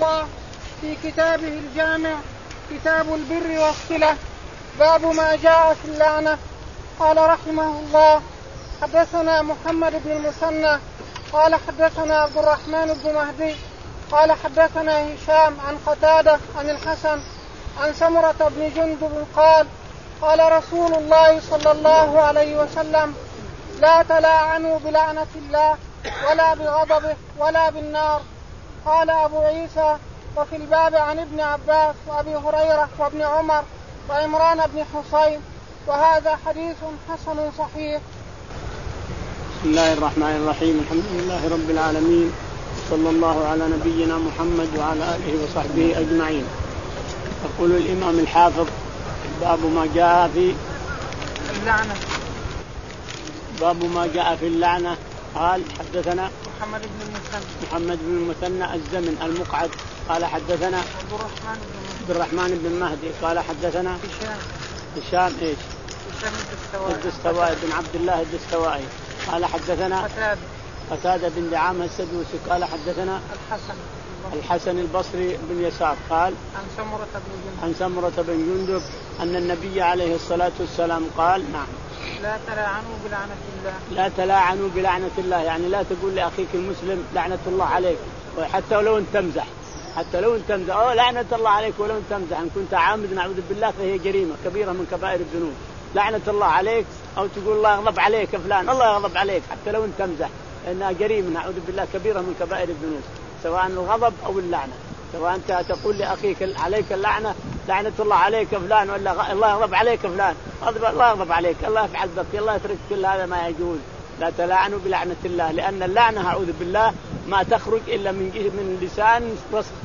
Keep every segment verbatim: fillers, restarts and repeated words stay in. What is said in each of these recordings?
الله في كتابه الجامع كتاب البر والصلة باب ما جاء في اللعنة. قال رحمه الله: حدثنا محمد بن المثنى قال حدثنا عبد الرحمن بن مهدي قال حدثنا هشام عن قتادة عن الحسن عن سمرة بن جندب قال: قال رسول الله صلى الله عليه وسلم: لا تلاعنوا بلعنة الله ولا بغضبه ولا بالنار. قال أبو عيسى: وفي الباب عن ابن عباس وأبي هريرة وابن عمر وعمران بن حصين، وهذا حديث حسن صحيح. بسم الله الرحمن الرحيم. الحمد لله رب العالمين، صلى الله على نبينا محمد وعلى آله وصحبه أجمعين. يقول الإمام الحافظ: باب ما جاء في اللعنة. باب ما جاء في اللعنة. قال: حدثنا محمد بن المثنى محمد بن المثنى الزمن المقعد قال حدثنا عبد الرحمن بن عبد الرحمن بن مهدي قال حدثنا هشام هشام ايش هشام الدستوائي الدستوائي بن عبد الله الدستوائي قال حدثنا قتادة قتادة بن دعامة السدوسي قال حدثنا الحسن الحسن البصري بن يسار قال عن سمرة بن جندب عن سمرة بن جندب أن النبي عليه الصلاة والسلام قال: نعم لا تلاعنوا بلعنة الله. لا تلاعنوا بلعنة الله، يعني لا تقول لأخيك المسلم لعنة الله عليك، وحتى ولو أنت تمزح، حتى لو أنت تمزح أو لعنة الله عليك ولو أنت تمزح، إن كنت عامد نعوذ بالله فهي جريمة كبيرة من كبائر الذنوب. لعنة الله عليك أو تقول الله يغضب عليك فلان، الله يغضب عليك حتى لو أنت تمزح، لأنها جريمة نعوذ بالله كبيرة من كبائر الذنوب، سواء الغضب أو اللعنة. سواء أنت تقول لأخيك عليك اللعنة، لعنة الله عليك فلان، ولا الله يغضب عليك فلان، الله يغضب عليك، الله يفعل بك، الله يترك، كل هذا ما يجوز. لا تلاعنوا بلعنة الله، لأن اللعنة أعوذ بالله ما تخرج إلا من من لسان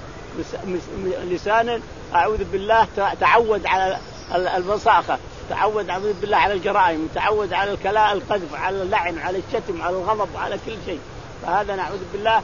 لسان أعوذ بالله تعود على الوساخة، تعود أعوذ بالله على الجرائم، تعود على الكلاء القذف، على اللعن، على الشتم، على الغضب، على كل شيء. فهذا نعوذ بالله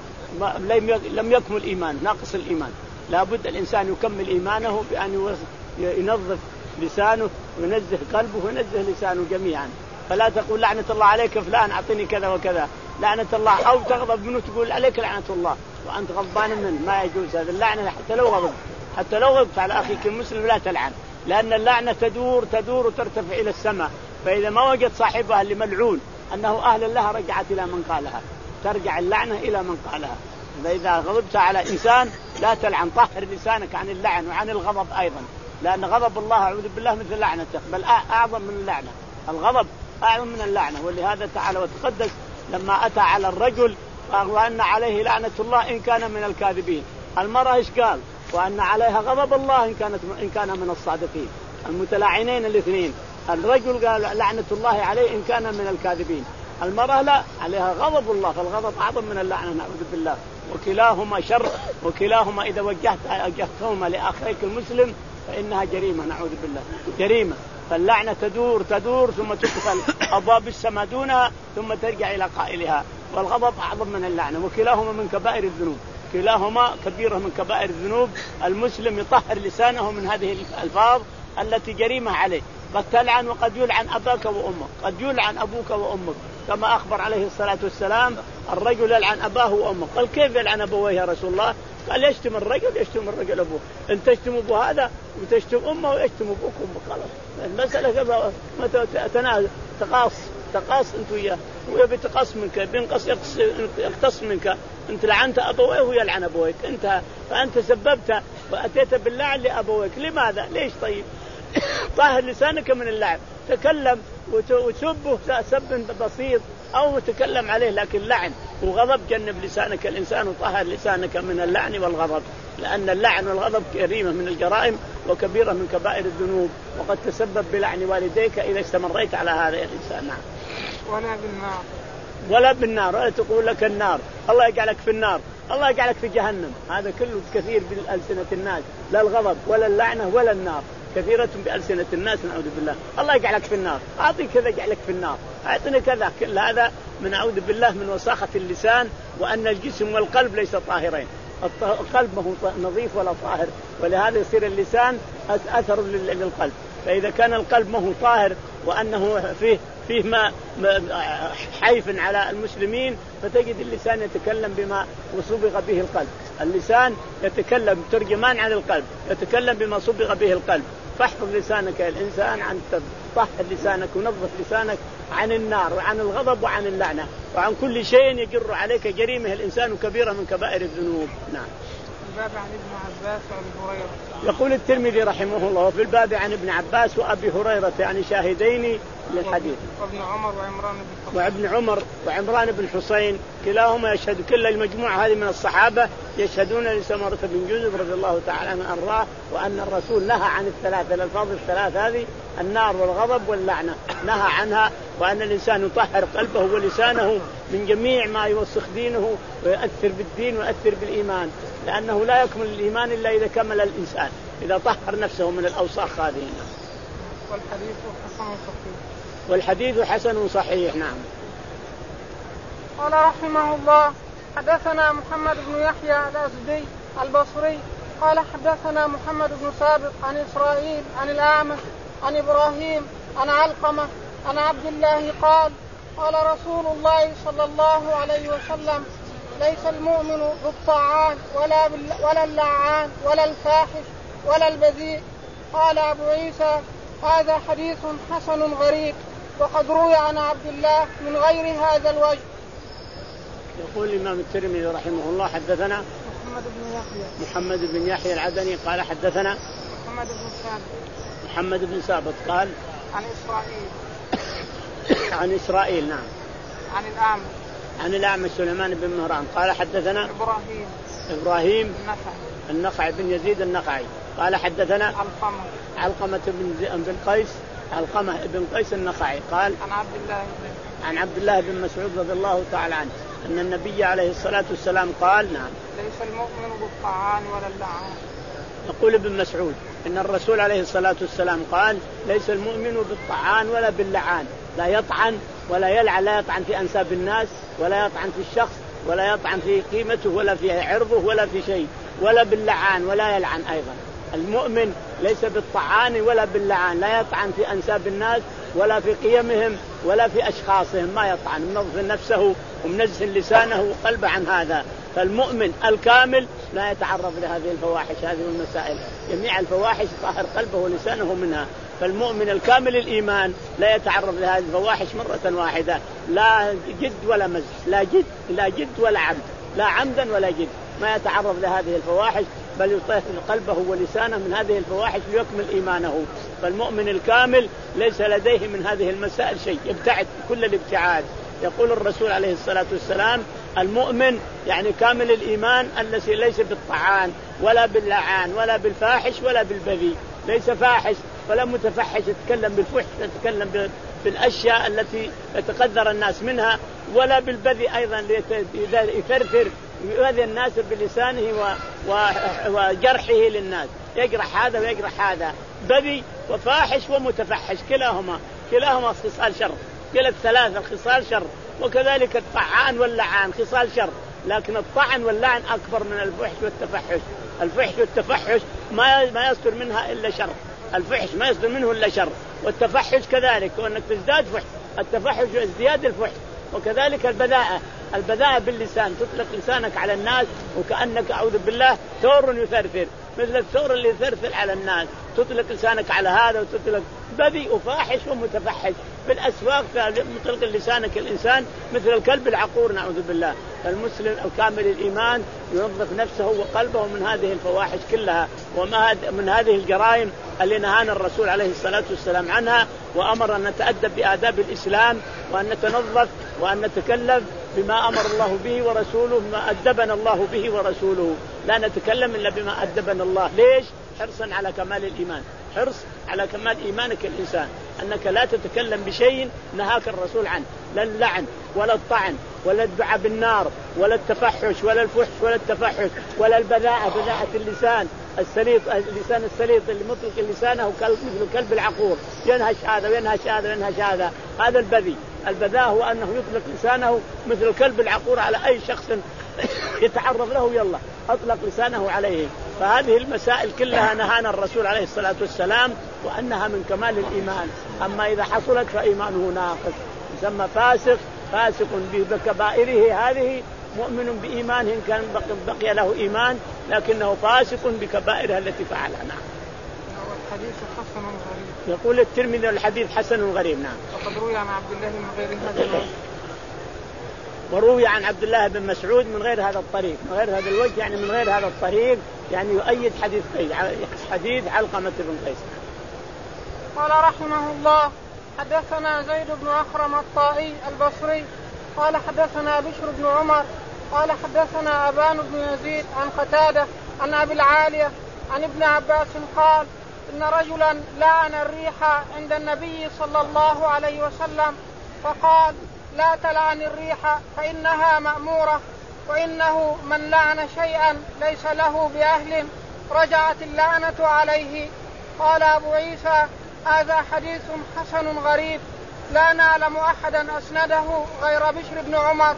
لم يكمل إيمان، ناقص الإيمان. لا بد الإنسان يكمل إيمانه بأن ينظف لسانه وينزه قلبه وينزه لسانه جميعا. فلا تقول لعنة الله عليك فلان أعطني كذا وكذا، لعنة الله، أو تغضب منه تقول عليك لعنة الله وأنت غضبان منه، ما يجوز هذا. اللعنة حتى لو غضب، حتى لو غضبت على أخيك المسلم لا تلعن، لأن اللعنة تدور تدور وترتفع إلى السماء، فإذا ما وجد صاحبها اللي ملعون أنه أهل لها رجعت إلى من قالها، ترجع اللعنة إلى من قالها. فإذا غضبت على إنسان لا تلعن، طهر لسانك عن اللعن وعن الغضب أيضا، لأن غضب الله أعوذ بالله مثل لعنته، بل أعظم من اللعنة. الغضب أعظم من اللعنة. ولهذا تعالى وتقدس لما أتى على الرجل وأن عليه لعنة الله إن كان من الكاذبين، المرأة إيش قال؟ وأن عليها غضب الله إن كانت إن كان من الصادقين، المتلاعنين الاثنين. الرجل قال لعنة الله عليه إن كان من الكاذبين، المرأة لا، عليها غضب الله، فالغضب أعظم من اللعنة نعوذ بالله. وكلاهما شر، وكلاهما إذا وجهت وجهتهما لأخيك المسلم فإنها جريمة نعوذ بالله، جريمة. فاللعنة تدور تدور ثم تقفل أبواب السماء دونها ثم ترجع إلى قائلها. والغضب أعظم من اللعنة، وكلاهما من كبائر الذنوب، كلاهما كبيرة من كبائر الذنوب. المسلم يطهر لسانه من هذه الألفاظ التي جريمة عليه. قد تلعن وقد يلعن أباك وأمك، قد يلعن أبوك وأمك، كما أخبر عليه الصلاة والسلام الرجل يلعن أباه وأمه. قال: كيف يلعن أبويه يا رسول الله؟ قال: يشتم الرجل يشتم الرجل أبوه، إن تشتم أبو هذا وتشتم أمه ويشتم أبوك وأمك، خلاص المسألة ما تنازع، تقاص تقاص أنت وياه، ويبي تقص منك، بينقص يقتص منك، أنت لعنت أبويه ويلعن أبويك، أنت فأنت سببت وأتيت باللعن لأبويك. لماذا؟ ليش؟ طيب طاهر لسانك من اللعن، تكلم وتسبه سب بسيط أو تكلم عليه، لكن لعن وغضب جنب لسانك الإنسان وطهر لسانك من اللعن والغضب، لأن اللعن والغضب جريمة من الجرائم وكبيرة من كبائر الذنوب، وقد تسبب بلعن والديك إذا استمريت على هذا الإنسان. نعم. ولا بالنار، ولا بالنار، ولا تقول لك النار، الله يجعلك في النار، الله يجعلك في جهنم، هذا كله كثير بألسنة الناس، لا الغضب ولا اللعنة ولا النار، كثيرة بألسنة الناس نعوذ بالله. الله يجعلك في النار، أعطي كذا يجعلك في النار، أعطني كذا، كل هذا من أعوذ بالله من وساخة اللسان، وأن الجسم والقلب ليس طاهرين، القلب ما هو نظيف ولا طاهر، ولهذا يصير اللسان أثر للقلب. فإذا كان القلب ما هو طاهر وأنه فيه فيه ما حيف على المسلمين، فتجد اللسان يتكلم بما صبغ به القلب. اللسان يتكلم ترجمان عن القلب، يتكلم بما صبغ به القلب. فاحفظ لسانك يا الإنسان، عن طهر لسانك ونظف لسانك عن النار وعن الغضب وعن اللعنة وعن كل شيء يجر عليك جريمه الإنسان كبيرة من كبائر الذنوب. نعم. الباب عن ابن عباس وابي هريرة. يقول الترمذي رحمه الله وفي الباب عن ابن عباس وأبي هريرة يعني شاهدين للحديث، وابن عمر وعمران بن حسين وابن عمر وعمران بن حسين كلاهما يشهد، كل المجموعة هذه من الصحابة يشهدون لسمرة بن جندب رضي الله تعالى عنه أرضاه وأن الرسول نهى عن الثلاثة، الألفاظ الثلاث هذه النار والغضب واللعنة نهى عنها، وأن الإنسان يطهر قلبه ولسانه من جميع ما يوسخ دينه ويؤثر بالدين ويؤثر بالإيمان، لأنه لا يكمل الإيمان إلا إذا كمل الإنسان إذا طهر نفسه من الأوساخ هذه. والحديث حسن صحيح. والحديث حسن صحيح. نعم. قال رحمه الله حدثنا محمد بن يحيى الأزدي البصري قال حدثنا محمد بن سابق عن إسرائيل عن الأعمش عن إبراهيم عن علقمة عن عبد الله قال قال رسول الله صلى الله عليه وسلم ليس المؤمن بالطاعان ولا, ولا اللعان ولا الفاحش ولا البذيء. قال أبو عيسى هذا حديث حسن غريب وقد روي عن عبد الله من غير هذا الوجه. يقول الإمام الترمذي رحمه الله حدثنا محمد بن يحيى محمد بن يحيى العدني قال حدثنا محمد بن سابق محمد بن سابق قال عن إسرائيل عن إسرائيل نعم عن الأعمش عن الأعمش سليمان بن مهران قال حدثنا إبراهيم إبراهيم النخعي النخعي بن يزيد النخعي قال حدثنا علقمة علقمة بن بن قيس علقمة بن قيس النخعي قال عن عبد الله عن عبد الله بن مسعود رضي الله تعالى عنه أن النبي عليه الصلاة والسلام قال نعم ليس المؤمن بالطعان ولا اللعان. يقول ابن مسعود إن الرسول عليه الصلاة والسلام قال ليس المؤمن بالطعان ولا باللعان، لا يطعن ولا يلعن، لا يطعن في أنساب الناس ولا يطعن في الشخص ولا يطعن في قيمته ولا في عرضه ولا في شيء، ولا باللعان ولا يلعن أيضا. المؤمن ليس بالطعان ولا باللعان، لا يطعن في أنساب الناس ولا في قيمهم ولا في أشخاصهم، ما يطعن، منظف نفسه ومنزه لسانه وقلبه عن هذا. فالمؤمن الكامل لا يتعرض لهذه الفواحش هذه المسائل، جميع الفواحش طهر قلبه ولسانه منها. فالمؤمن الكامل الإيمان لا يتعرض لهذه الفواحش مرة واحدة، لا جد ولا مزح، لا جد لا جد ولا عمد، لا عمدا ولا جد، ما يتعرض لهذه الفواحش بل يطهر قلبه ولسانه من هذه الفواحش ليكمل إيمانه. فالمؤمن الكامل ليس لديه من هذه المسائل شيء، يبتعد كل الابتعاد. يقول الرسول عليه الصلاة والسلام المؤمن يعني كامل الإيمان الذي ليس بالطعان ولا باللعان ولا بالفاحش ولا بالبذيء، ليس فاحش ولا متفحش يتكلم بالفحش، يتكلم بالأشياء التي يتقدر الناس منها، ولا بالبذيء أيضا يثرثر يؤذي الناس بلسانه وجرحه للناس، يجرح هذا ويجرح هذا. بذيء وفاحش ومتفحش كلاهما كلاهما خصال شر، كلا الثلاثة خصال شر. وكذلك الطعان واللعان خصال شر، لكن الطعن واللعن أكبر من الفحش والتفحش. الفحش والتفحش ما ما يصدر منها إلا شر، الفحش ما يصدر منه إلا شر، والتفحش كذلك، وأنك تزداد فحش، التفحش ازدياد الفحش. وكذلك البذاءة، البذاءة باللسان، تطلق لسانك على الناس وكأنك أعوذ بالله ثور يثرثر، مثل الثور اللي يثرثر على الناس، تطلق لسانك على هذا وتطلق. بذيء وفاحش ومتفحش بالأسواق، مطلق لسانك الإنسان مثل الكلب العقور نعوذ بالله. فالمسلم الكامل الإيمان ينظف نفسه وقلبه من هذه الفواحش كلها وما من هذه الجرائم اللي نهانا الرسول عليه الصلاة والسلام عنها، وأمر أن نتأدب بآداب الإسلام وأن نتنظف وأن نتكلم بما أمر الله به ورسوله، ما أدبنا الله به ورسوله، لا نتكلم إلا بما أدبنا الله. ليش؟ حرصا على كمال الإيمان، حرص على كمال إيمانك الإنسان، أنك لا تتكلم بشيء نهاك الرسول عنه، لا اللعن ولا الطعن ولا الدعاء بالنار ولا التفحش ولا الفحش ولا التفحش ولا البذاءة، بذاءة اللسان السليط، اللسان السليط اللي مطلق لسانه مثل الكلب العقور، ينهش هذا وينهش هذا وينهش هذا، هذا البذي. البذاء هو أنه يطلق لسانه مثل الكلب العقور على أي شخص يتعرض له، يلا أطلق لسانه عليه. فهذه المسائل كلها نهانا الرسول عليه الصلاة والسلام وأنها من كمال الإيمان. أما إذا حصلت فإيمانه ناقص يسمى فاسق، فاسق بكبائره هذه، مؤمن بإيمانه كان بقي له إيمان لكنه فاسق بكبائره التي فعلها. نعم. والحديث حسن غريب. يقول الترمذي الحديث حسن غريب. نعم. وقد روي عن عبد الله من غير هذا الوجه. وروي عن عبد الله بن مسعود من غير هذا الطريق، من غير هذا الوجه يعني من غير هذا الطريق، يعني يؤيد حديث قيس، حديث علقمة بن قيس. قال رحمه الله حدثنا زيد بن أخرم الطائي البصري قال حدثنا بشر بن عمر قال حدثنا أبان بن يزيد عن قتادة عن أبي العالية عن ابن عباس قال إن رجلا لعن الريح عند النبي صلى الله عليه وسلم فقال لا تلعن الريح فإنها مأمورة، وإنه من لعن شيئا ليس له بأهل رجعت اللعنة عليه. قال أبو عيسى هذا حديث حسن غريب لا نعلم أحدا أسنده غير بشر بن عمر.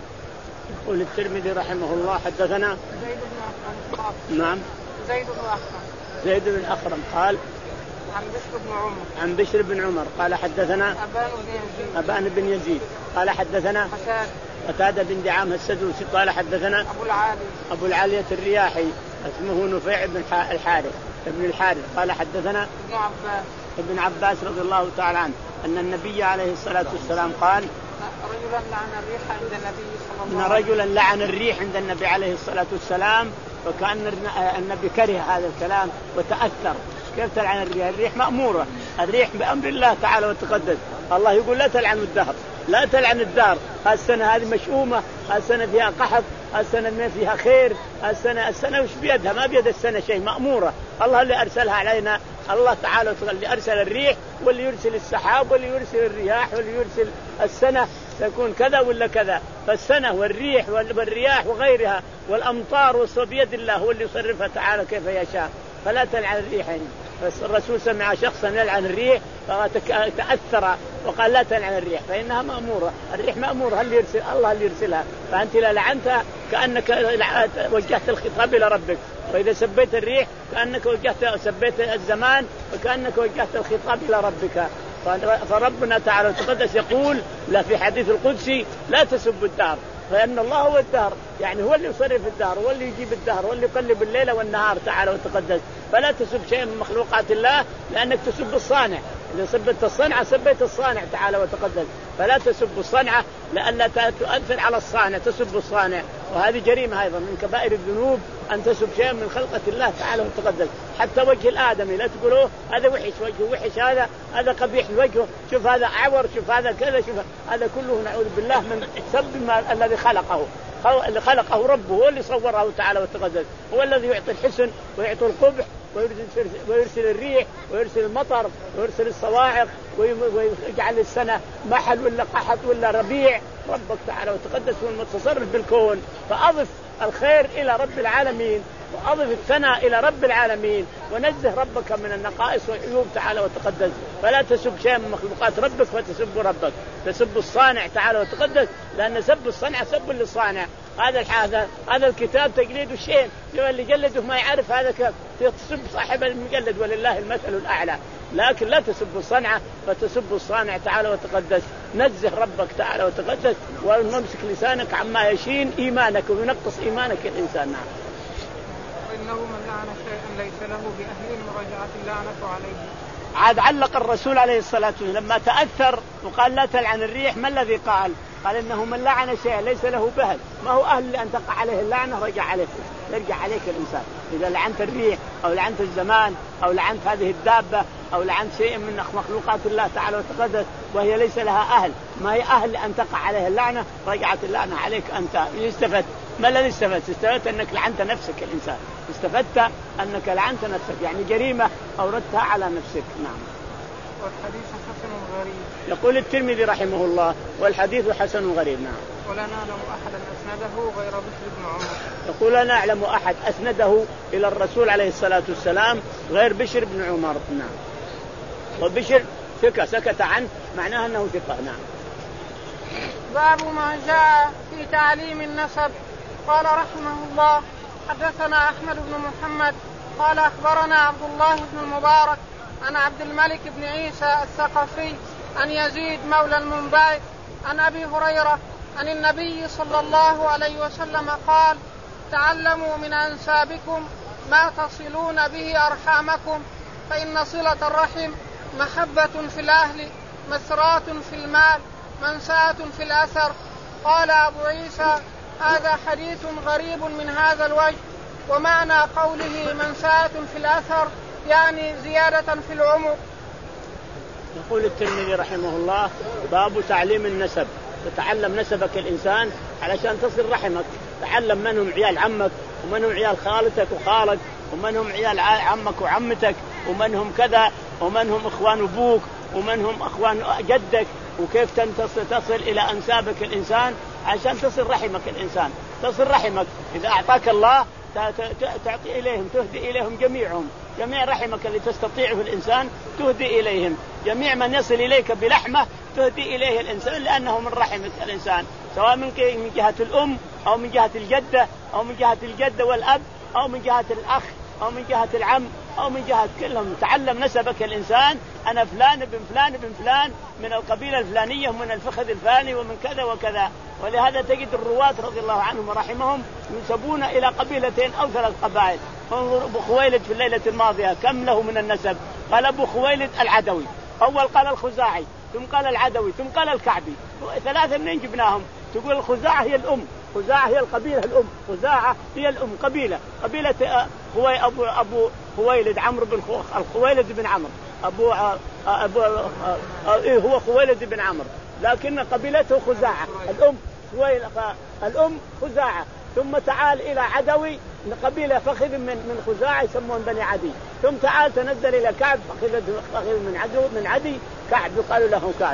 يقول الترمذي رحمه الله حدثنا زيد بن أخرم. نعم. زيد بن أخرم. زيد بن أخرم قال عن بشر بن عمر. عن بشر بن عمر قال حدثنا أبان بن يزيد. أبان بن يزيد قال حدثنا قتادة. قتادة بن دعامة السدوسي قال حدثنا أبو العالي. أبو العالية الرياحي اسمه نفيع بن الحارث ابن الحارث قال حدثنا ابن عباس. ابن عباس رضي الله تعالى عنه أن النبي عليه الصلاة والسلام قال رجلا لعن الريح عند النبي صلى الله عليه وسلم. إن رجلا لعن الريح عند النبي عليه الصلاة والسلام، وكأن النبي كره هذا الكلام وتأثر. كيف تلعن الريح؟ الريح مأمورة، الريح بأمر الله تعالى وتقدس. الله يقول لا تلعن الدهر، لا تلعن الدار، السنة هذه مشؤومة، السنة فيها قحط، السنة ما فيها خير، السنة السنة وش بيدها؟ ما بيد السنة شيء، مأمورة. الله اللي أرسلها علينا، الله تعالى اللي أرسل الريح واللي يرسل السحاب واللي يرسل الرياح واللي يرسل السنة تكون كذا ولا كذا. فالسنة والريح والرياح وغيرها والأمطار والصوب بيد الله، هو اللي يصرفها تعالى كيف يشاء. فلا تلعن الريح. بس الرسول سمع شخصا يلعن الريح فتأثر وقال لا تلعن الريح فإنها مأمورة. الريح مأمورة، هل يرسل الله اللي يرسلها، فأنت لا لعنتها كأنك وجهت الخطاب إلى ربك. وإذا سبيت الريح كأنك وجهت سبيت الزمان وكأنك وجهت الخطاب إلى ربك. فربنا تعالى وتقدس يقول لا في حديث القدسي لا تسبوا الدهر، فإن الله هو الدهر، يعني هو اللي يصرف الدهر، هو اللي يجيب الدهر، هو اللي يقلب الليل والنهار تعالى وتقدس. فلا تسب شيء من مخلوقات الله لأنك تسب الصانع. إذا سبت الصنعة سبيت الصانع تعالى وتقدس. فلا تسب الصنعة لألا تؤثر على الصانع، تسب الصانع، وهذه جريمة أيضا من كبائر الذنوب أن تسب شيء من خلقة الله تعالى وتقدس. حتى وجه الآدمي لا تقولوه هذا وحش، وجهه وحش، هذا هذا قبيح وجهه، شوف هذا أعور، شوف هذا كذا، شوف هذا كله نعوذ بالله من سب ما الذي خلقه. اللي خلقه ربه، هو اللي صوره تعالى وتقدس، هو الذي يعطي الحسن ويعطي القبح ويرسل, ويرسل الريح ويرسل المطر ويرسل الصواعق ويجعل السنة محل ولا قحط ولا ربيع. ربك تعالى وتقدس هو المتصرف بالكون. فأضف الخير إلى رب العالمين وأضف الثناء إلى رب العالمين ونزه ربك من النقائص والعيوب تعالى وتقدس. فلا تسب شيء من مخلوقات ربك فتسب ربك، تسب الصانع تعالى وتقدس، لأن سب الصنع سب للصانع. هذا هذا هذا الكتاب تجليد الشيء، اللي جلده ما يعرف هذا كيف تسب صاحب المجلد، ولله المثل الأعلى. لكن لا تسب الصنعة فتسب الصانع تعالى وتقدس. نزه ربك تعالى وتقدس وامسك لسانك عما يشين إيمانك وينقص إيمانك الإنسان. نعم. وإنه من لعن شيئا ليس له بأهل ورجعت اللعنة عليه. عاد علق الرسول عليه الصلاة والسلام لما تأثر وقال لا تلعن الريح، ما الذي قال؟ قال إنه من لعن شيئا ليس له بأهل، ما هو أهل لأن تقع عليه اللعنة رجع عليك، يرجع عليك الإنسان. إذا لعنت الريح أو لعنت الزمان أو لعنت هذه الدابة أو لعنت شيء من مخلوقات الله تعالى وتقدس وهي ليس لها أهل، ما هي أهل أن تقع عليه اللعنة، رجعت اللعنة عليك أنت. استفدت ما الذي استفدت؟ استفدت أنك لعنت نفسك الإنسان، استفدت أنك لعنت نفسك، يعني جريمة أوردتها على نفسك. نعم. والحديث حسن غريب. يقول الترمذي رحمه الله والحديث حسن غريب. نعم. ولا نعلم أحدا أسنده غير بشر بن عمر. يقول لا نعلم أحد أسنده إلى الرسول عليه الصلاة والسلام غير بشر بن عمر. نعم. وبشر ثقة سكت عنه معناه أنه ثقة. نعم. باب ما جاء في تعليم النسب. قال رحمه الله حدثنا أحمد بن محمد قال أخبرنا عبد الله بن المبارك عن عبد الملك بن عيسى الثقفي عن يزيد مولى المنبعث عن أبي هريرة عن النبي صلى الله عليه وسلم قال: تعلموا من أنسابكم ما تصلون به أرحامكم، فإن صلة الرحم محبة في الأهل، مسرات في المال، منساة في الأثر. قال أبو عيسى: هذا حديث غريب من هذا الوجه، ومعنى قوله منساة في الأثر يعني زيادة في العمر. يقول الترمذي رحمه الله: باب تعليم النسب. تتعلم نسبك الإنسان علشان تصل رحمك. تعلم منهم عيال عمك، ومنهم عيال خالتك وخالك، ومنهم عيال عمك وعمتك، ومنهم كذا، ومنهم إخوان أبوك، ومنهم إخوان جدك، وكيف تصل, تصل إلى أنسابك الإنسان عشان تصل رحمك الإنسان. تصل رحمك إذا أعطاك الله تعطي إليهم، تهدي إليهم جميعهم، جميع رحمك اللي تستطيعه الإنسان تهدي إليهم، جميع من يصل إليك بلحمة تهدي إليه الإنسان لأنه من رحمك الإنسان، سواء من جهة الأم أو من جهة الجدة أو من جهة الجدة والأب أو من جهة الأخ أو من جهة العم أو من جهة كلهم. تعلم نسبك الإنسان: أنا فلان بن فلان بن فلان من القبيلة الفلانية ومن الفخذ الفلاني ومن كذا وكذا. ولهذا تجد الرواة رضي الله عنهم ورحمهم ينسبون إلى قبيلتين أو ثلاث قبائل. انظر أبو خويلد في الليلة الماضية كم له من النسب. قال أبو خويلد العدوي، أول قال الخزاعي، ثم قال العدوي، ثم قال الكعبي. ثلاثة منين جبناهم؟ تقول الخزاعة هي الأم، خزاعة هي القبيلة الأم، خزاعة هي الأم قبيلة، قبيلة خوي أبو أبو خويلد عمرو بن خويلد بن عمرو أبو أبو إيه هو خويلد بن عمرو، لكن قبيلته خزاعة الأم، الأم خزاعة. ثم تعال إلى عدوي قبيلة فخذ من من خزاعة يسمون بني عدي، ثم تعال تنزل إلى كعب فخذ من عدو من عدي كعب يقال له كعب.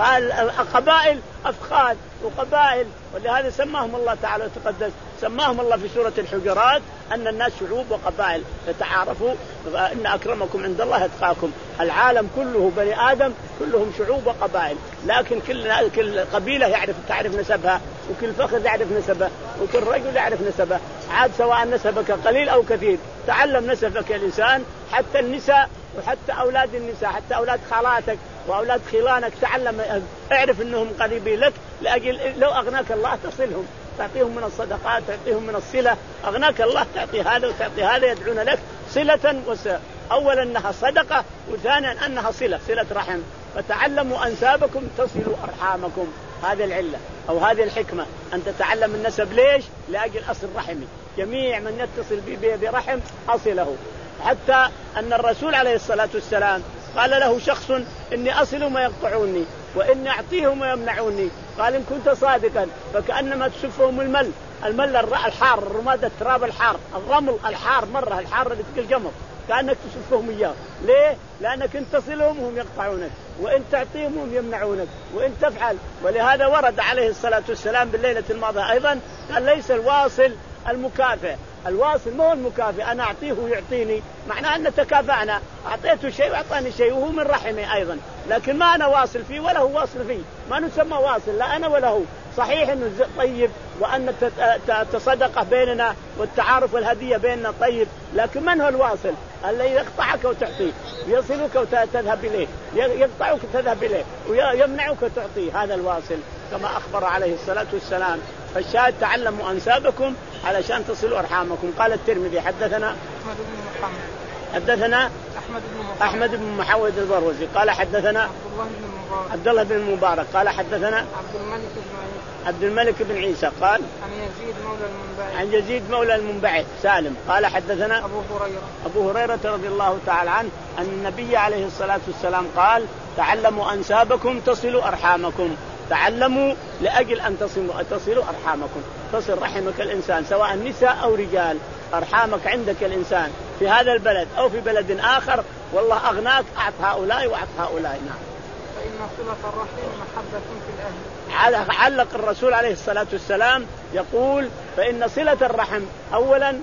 فالقبائل أفخاذ وقبائل، ولهذا سماهم الله تعالى وتقدس، سماهم الله في سورة الحجرات أن الناس شعوب وقبائل فتعارفوا إن أكرمكم عند الله أتقاكم. العالم كله بني آدم كلهم شعوب وقبائل، لكن كل كل قبيلة يعرف تعرف نسبها، وكل فخذ يعرف نسبه، وكل رجل يعرف نسبه، عاد سواء نسبك قليل أو كثير. تعلم نسبك الإنسان، حتى النساء وحتى أولاد النساء، حتى أولاد خالاتك وأولاد خلانك تعلم، اعرف أنهم قريبين لك، لأجل لو أغناك الله تصلهم، تعطيهم من الصدقات، تعطيهم من الصلة. أغناك الله تعطي هذا وتعطي هذا، يدعون لك صلة وصلة. أولا أنها صدقة، وثانيا أنها صلة، صلة رحم. فتعلموا أنسابكم تصلوا أرحامكم. هذه العلة أو هذه الحكمة أن تتعلم النسب. ليش؟ لأجل أصل رحمي، جميع من يتصل به برحم أصله. حتى أن الرسول عليه الصلاة والسلام قال له شخص: إني أصل ما يقطعوني، وإني أعطيهم ما يمنعوني. قال: إن كنت صادقا فكأنما تسفهم المل، المل الحار، الرماد التراب الحار، الرمل الحار، مرة الحار اللي تقل جمر، كأنك تسفهم إياه. ليه؟ لأنك إن تصلهم هم يقطعونك، وإن تعطيهم هم يمنعونك، وإن تفعل. ولهذا ورد عليه الصلاة والسلام بالليلة الماضية أيضا قال: ليس الواصل المكافئ، الواصل ما هو المكافئ، أنا أعطيه ويعطيني، معناه أن تكافأنا، أعطيته شيء وأعطاني شيء، وهو من رحمي أيضا. لكن ما أنا واصل فيه ولا هو واصل فيه، ما نسمى واصل، لا أنا ولا هو. صحيح أنه طيب وأن التصدقة بيننا والتعارف والهدية بيننا طيب، لكن من هو الواصل؟ الذي يقطعك وتعطيه، يصلك وتذهب إليه، يقطعك وتذهب إليه، ويمنعك وتعطيه، هذا الواصل كما أخبر عليه الصلاة والسلام. فالشاهد: تعلموا أنسابكم علشان تصلوا أرحامكم. قال الترمذي: حدثنا أحمد بن محمد حدثنا أحمد بن محمد أحمد بن محمد البروزي قال حدثنا عبد الله بن المبارك عبد الله بن المبارك قال حدثنا عبد الملك بن عيسى عبد الملك بن عيسى قال عن يزيد مولى المنبعث عن يزيد مولى المنبعث سالم قال حدثنا أبو هريرة أبو هريرة رضي الله تعالى عنه أن النبي عليه الصلاة والسلام قال: تعلموا أنسابكم تصلوا أرحامكم. تعلموا لأجل أن تصلوا تصلوا أرحامكم، تصل رحمك الإنسان سواء نساء أو رجال. أرحامك عندك الإنسان في هذا البلد أو في بلد آخر، والله أغناك أعط هؤلاء وأعط هؤلاء. نعم. فإن صلة الرحم محبة في الأهل. علق الرسول عليه الصلاة والسلام يقول: فإن صلة الرحم أولا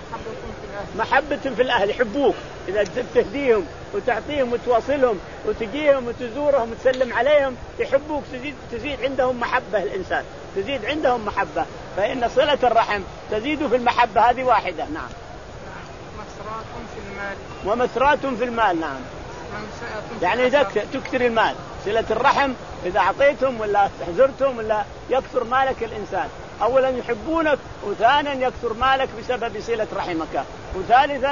محبة في الأهل، يحبوك إذا تهديهم وتعطيهم وتواصلهم وتجيهم وتزورهم وتسلم عليهم، يحبوك، تزيد, تزيد عندهم محبة الإنسان، تزيد عندهم محبة. فإن صلة الرحم تزيد في المحبة. هذه واحدة. نعم. مسرات في المال. ومسرات في المال. نعم. يعني إذا تكثر المال. صلة الرحم إذا أعطيتهم ولا حزرتهم ولا يكثر مالك الإنسان. أولا يحبونك، وثانيا يكثر مالك بسبب صلة رحمك، وثالثا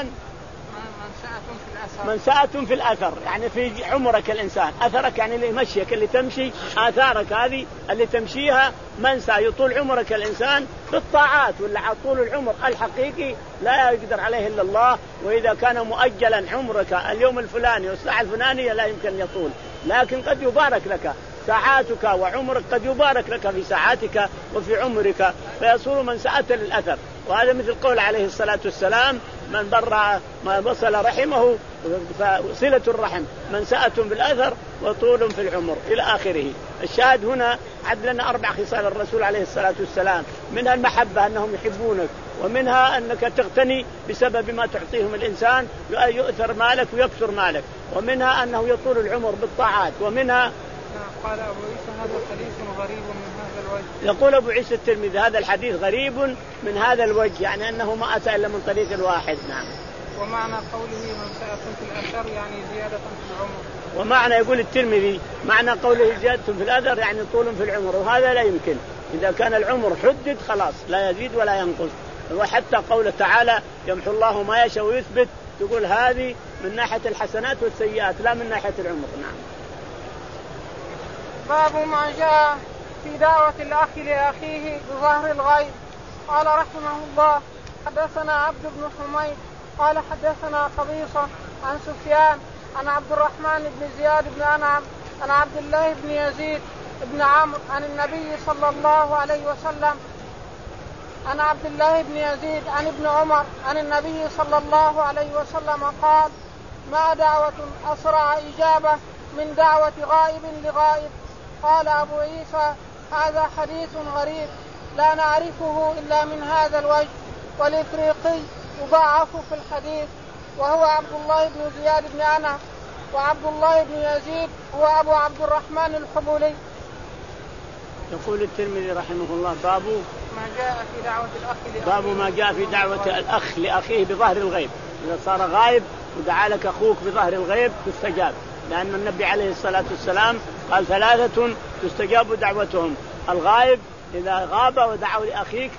منسأة في الأثر، يعني في عمرك الإنسان. أثرك يعني اللي مشيك، اللي تمشي، آثارك هذه اللي تمشيها منسى. يطول عمرك الإنسان بالطاعات، ولا طول العمر الحقيقي لا يقدر عليه إلا الله. وإذا كان مؤجلا عمرك اليوم الفلاني والساعة الفلانية لا يمكن يطول، لكن قد يبارك لك ساعاتك وعمرك، قد يبارك لك في ساعاتك وفي عمرك، فيصير منسأة للأثر. وهذا مثل قول عليه الصلاة والسلام: من بر ما وصل رحمه فصلة الرحم منسأة بالأثر وطول في العمر، إلى آخره. الشاهد هنا عد لنا أربع خصال الرسول عليه الصلاة والسلام: منها المحبة أنهم يحبونك، ومنها أنك تغتني بسبب ما تعطيهم الإنسان يؤثر مالك ويكثر مالك، ومنها أنه يطول العمر بالطاعات، ومنها قال أبو عيسى هذا حديث غريب من هذا الوجه. يقول أبو عيسى الترمذي هذا الحديث غريب من هذا الوجه، يعني أنه ما أتى إلا من طريق واحد. نعم. ومعنى قوله منسأة في الأثر يعني زيادة في العمر. ومعنى يقول الترمذي معنى قوله زيادة في الأثر يعني طول في العمر، وهذا لا يمكن. إذا كان العمر حدد خلاص لا يزيد ولا ينقص. وحتى قوله تعالى: يمحو الله ما يشاء ويثبت، تقول هذه من ناحية الحسنات والسيئات لا من ناحية العمر. نعم. باب ما جاء في دعوة الأخ لأخيه بظهر الغيب. قال رحمه الله: حدثنا عبد بن حميد قال حدثنا قبيصة عن سفيان عن عبد الرحمن بن زياد بن أنعم عن عبد الله بن يزيد بن عمرو عن النبي صلى الله عليه وسلم عن عبد الله بن يزيد عن ابن عمر عن النبي صلى الله عليه وسلم قال: ما دعوة أسرع إجابة من دعوة غائب لغائب. قال أبو عيسى: هذا حديث غريب لا نعرفه إلا من هذا الوجه. والإفريقي يضاعف في الحديث، وهو عبد الله بن زياد بن أنعم، وعبد الله بن يزيد هو أبو عبد الرحمن الحبولي. يقول الترمذي رحمه الله: باب ما جاء في دعوة الأخ لأخيه. باب ما جاء في دعوة الأخ لأخيه بظهر الغيب. إذا صار غائب ودعا لك أخوك بظهر الغيب تستجاب، لأن النبي عليه الصلاة والسلام قال: ثلاثة تستجاب دعوتهم: الغائب إذا غاب ودعوا لأخيك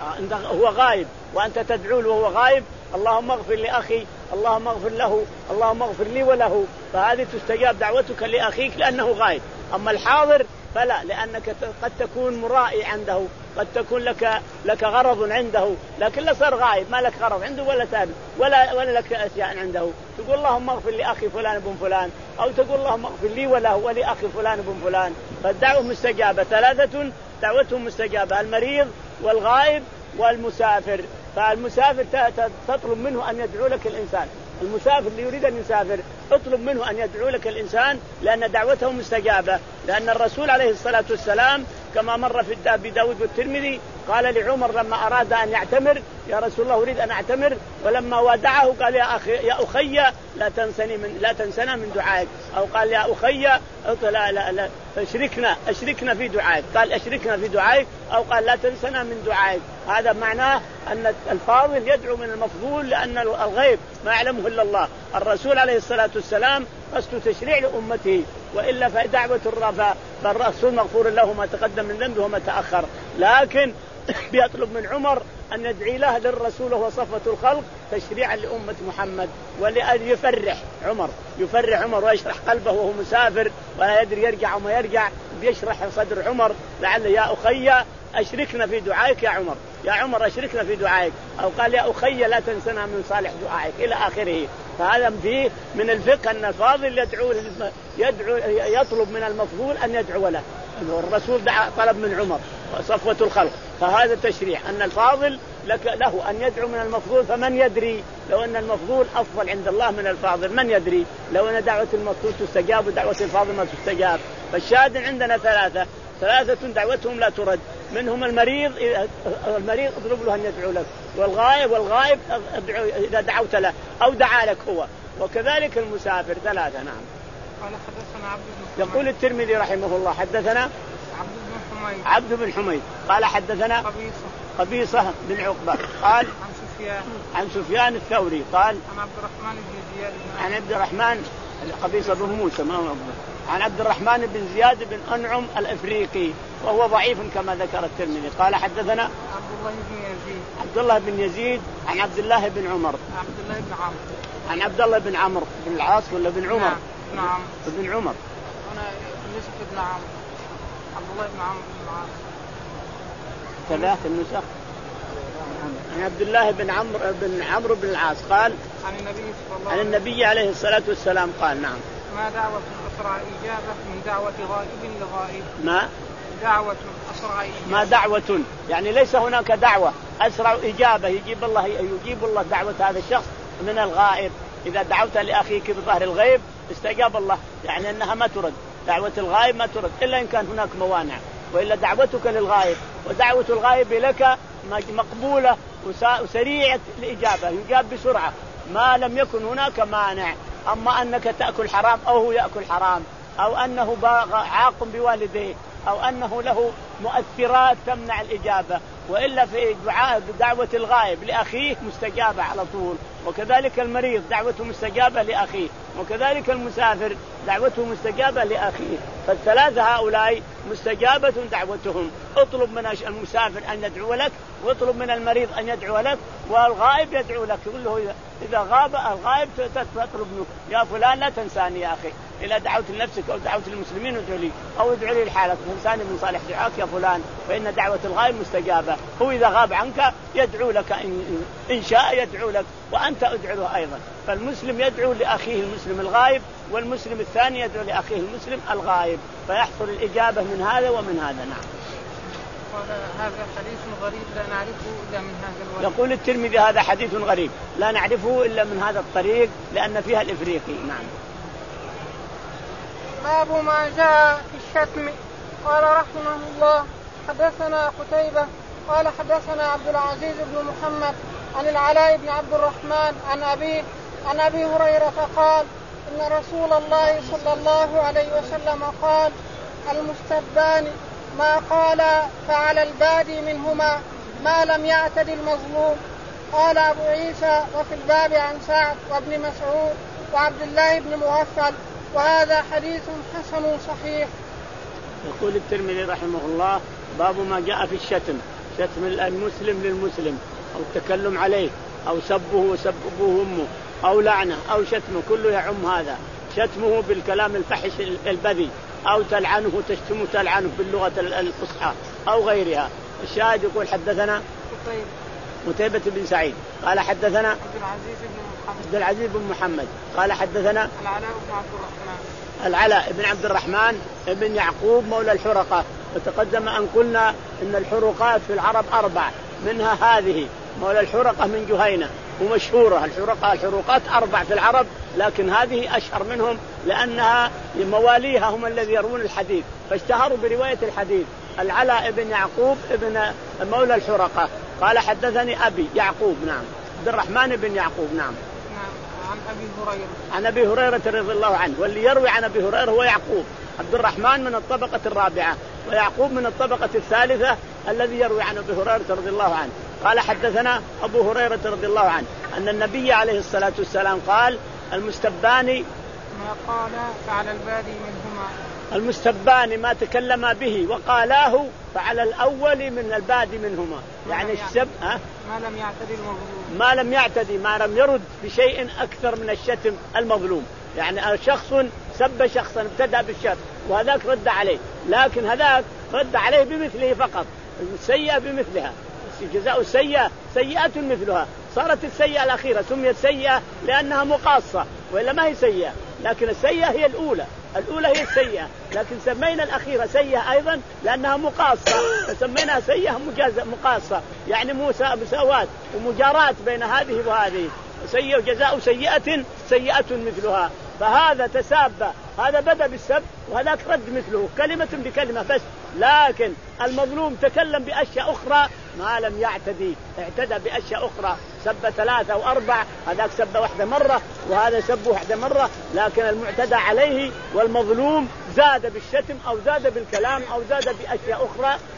هو غائب وأنت تدعو له وهو غائب: اللهم اغفر لأخي، اللهم اغفر له، اللهم اغفر لي وله. فهذه تستجاب دعوتك لأخيك لأنه غائب. أما الحاضر فلا، لأنك قد تكون مرائي عنده، قد تكون لك لك غرض عنده، لكن لا صار غائب ما لك غرض عنده ولا ثابت ولا ولا لك أشياء عنده، تقول اللهم اغفر لأخي فلان بن فلان، أو تقول اللهم اغفر لي وله ولأخي فلان بن فلان. فالدعوة مستجابة. ثلاثة دعوتهم مستجابة: المريض والغائب والمسافر. فالمسافر تطلب منه أن يدعو لك الإنسان، المسافر اللي يريد أن يسافر اطلب منه أن يدعو لك الإنسان، لأن دعوته مستجابة. لأن الرسول عليه الصلاة والسلام كما مر في أبي داود والترمذي قال لعمر لما أراد أن يعتمر: يا رسول الله أريد أن أعتمر، ولما ودعه قال: يا أخي يا أخي لا تنسني من لا تنسنا من دعائك، أو قال: يا أخي لا لا لا اشركنا اشركنا في دعائك، قال اشركنا في دعائك، أو قال لا تنسنا من دعائك. هذا معناه أن الفاضل يدعو من المفضول، لأن الغيب ما يعلمه إلا الله. الرسول عليه الصلاة والسلام قصد تشريع لأمته، وإلا فدعوة الرفا فالرسول مغفور له ما تقدم من ذنبه وما تأخر. لكن بيطلب من عمر أن يدعي له للرسول وهو صفوة الخلق تشريعا لأمة محمد، ولأن يفرح عمر يفرح عمر ويشرح قلبه وهو مسافر ولا يدري يرجع وما يرجع، بيشرح صدر عمر لعل: يا أخي أشركنا في دعائك يا عمر، يا عمر أشركنا في دعائك، أو قال: يا أخي لا تنسنا من صالح دعائك، إلى آخره. فهذا فيه من الفقه أن الفاضل يدعو يدعو يطلب من المفضول أن يدعو له. الرسول دعا طلب من عمر وصفوة الخلق، فهذا تشريع أن الفاضل لك له أن يدعو من المفضول. فمن يدري لو أن المفضول أفضل عند الله من الفاضل؟ من يدري لو أن دعوة المفضول تستجاب ودعوة الفاضل ما تستجاب؟ فالشاهد عندنا ثلاثة ثلاثة دعوتهم لا ترد. منهم المريض، المريض اطلب له أن يدعو لك، والغائب والغائب إذا دعوت له أو دعا لك هو، وكذلك المسافر. ثلاثة. نعم. قال حدثنا عبد بن يقول الترمذي رحمه الله: حدثنا عبد بن حميد عبد بن حميد قال حدثنا قبيصة قبيصة بن عقبة قال عن سفيان عن سفيان الثوري قال عن عبد الرحمن بن زياد عن عبد الرحمن قبيصة بن موسى ما هو عن عبد الرحمن بن زياد بن أنعم الأفريقي وهو ضعيف كما ذكر الترمذي. قال حدثنا عبد الله بن يزيد عبد الله بن يزيد عن عبد الله بن عمر عبد الله بن عمرو عن عبد الله بن عمرو بن العاص ولا بن عمر؟ بن عمرو بن عمر. أنا يوسف بن عمرو عبد الله بن عمرو بن العاص ثلاث النسخ. عن عبد الله بن عمرو بن عمرو بن العاص قال عن النبي صلى الله عن النبي عليه الصلاة والسلام قال نعم ما دعوة أسرع إجابة من دعوة غائب لغائب. ما دعوة أسرع إجابة ما دعوة يعني ليس هناك دعوة أسرع إجابة يجيب الله يجيب الله دعوة هذا الشخص من الغائب. إذا دعوت لأخيك بظهر الغيب استجاب الله يعني أنها ما ترد. دعوة الغائب ما ترد إلا إن كان هناك موانع وإلا دعوتك للغائب ودعوة الغائب لك مقبولة وسريعة الإجابة يجاب بسرعة ما لم يكن هناك مانع. أما أنك تأكل حرام أو هو يأكل حرام أو أنه عاق بوالديه أو أنه له مؤثرات تمنع الإجابة وإلا في دعاء دعوة الغائب لأخيه مستجابة على طول. وكذلك المريض دعوته مستجابة لأخيه وكذلك المسافر دعوته مستجابة لأخيه. فالثلاثة هؤلاء مستجابة دعوتهم. اطلب من المسافر أن يدعو لك واطلب من المريض أن يدعو لك والغائب يدعو لك. قل له إذا غاب الغائب تطلب منه يا فلان لا تنساني يا أخي إلا دعوت لنفسك أو دعوت للمسلمين ادعو لي أو ادعو لي لحالك تنساني من صالح دعاك يا فلان فإن دعوة الغائب مستجابة. هو إذا غاب عنك يدعو لك إن شاء يدعو لك وأنت ادعو له أيضا. فالمسلم يدعو لأخيه المسلم الغائب والمسلم الثاني يدعو لأخيه المسلم الغائب فيحصل الإجابة من هذا ومن هذا. نعم. هذا حديث غريب لا نعرفه إلا من هذا الوجه. يقول الترمذي هذا حديث غريب لا نعرفه إلا من هذا الطريق لأن فيها الإفريقي. نعم. باب ما جاء في الشتم. قال رحمه الله حدثنا قتيبة قال حدثنا عبد العزيز بن محمد عن العلاء بن عبد الرحمن عن أبيه عن أبي هريرة قال إن رسول الله صلى الله عليه وسلم قال المستبان ما قال فعلى البادي منهما ما لم يعتد المظلوم. قال أبو عيسى وفي الباب عن سعد وابن مسعود وعبد الله بن مغفل وهذا حديث حسن صحيح. يقول الترمذي رحمه الله باب ما جاء في الشتم شتم المسلم للمسلم أو التكلم عليه أو سبه وسبه أمه أو لعنه أو شتمه كله يعم هذا. شتمه بالكلام الفحش البذي أو تلعنه تشتمه تلعنه باللغة الفصحى أو غيرها. الشاهد يقول حدثنا قتيبة بن سعيد قال حدثنا عبد العزيز بن محمد عبد العزيز بن محمد قال حدثنا العلاء بن عبد الرحمن العلاء بن عبد الرحمن بن يعقوب مولى الحرقة. وتقدم أن قلنا إن الحرقات في العرب أربع منها هذه مولى الحرقة من جهينة ومشهورة. الحرقة الحروقات أربع في العرب لكن هذه أشهر منهم لأنها مواليها هم الذي يروون الحديث فاشتهروا برواية الحديث. العلاء بن يعقوب ابن مولى الحرقة قال حدثني أبي يعقوب نعم عبد الرحمن بن يعقوب نعم عن أبي هريرة عن أبي هريرة رضي الله عنه. واللي يروي عن أبي هريرة هو يعقوب. عبد الرحمن من الطبقة الرابعة ويعقوب من الطبقة الثالثة الذي يروي عن أبي هريرة رضي الله عنه. قال حدثنا أبو هريرة رضي الله عنه أن النبي عليه الصلاة والسلام قال المستبان ما قال فعلى البادي منهما. المستبان ما تكلم به وقالاه فعلى الأول من البادي منهما يعني السب ها؟ ما لم يعتدي المظلوم ما لم يعتدي ما لم يرد بشيء أكثر من الشتم المظلوم. يعني شخص سب شخصا ابتدأ بالشتم وهذاك رد عليه لكن هذاك رد عليه بمثله فقط. السيئة بمثلها جزاء السيئة سيئة مثلها. صارت السيئة الأخيرة سميت سيئة لأنها مقاصة وإلا ما هي سيئة لكن السيئة هي الأولى. الأولى هي السيئة لكن سمينا الأخيرة سيئة أيضا لأنها مقاصة فسميناها سيئة مقاصة يعني مساواة ومجاراة بين هذه وهذه. سيئة وجزاء سيئة سيئة مثلها. فهذا تساب هذا بدأ بالسب وهذاك رد مثله كلمة بكلمة بس. لكن المظلوم تكلم بأشياء أخرى ما لم يعتدي اعتدى بأشياء أخرى سب ثلاثة أو أربع هذاك سب واحدة مرة وهذا سب واحدة مرة. لكن المعتدى عليه والمظلوم زاد بالشتم أو زاد بالكلام أو زاد بأشياء أخرى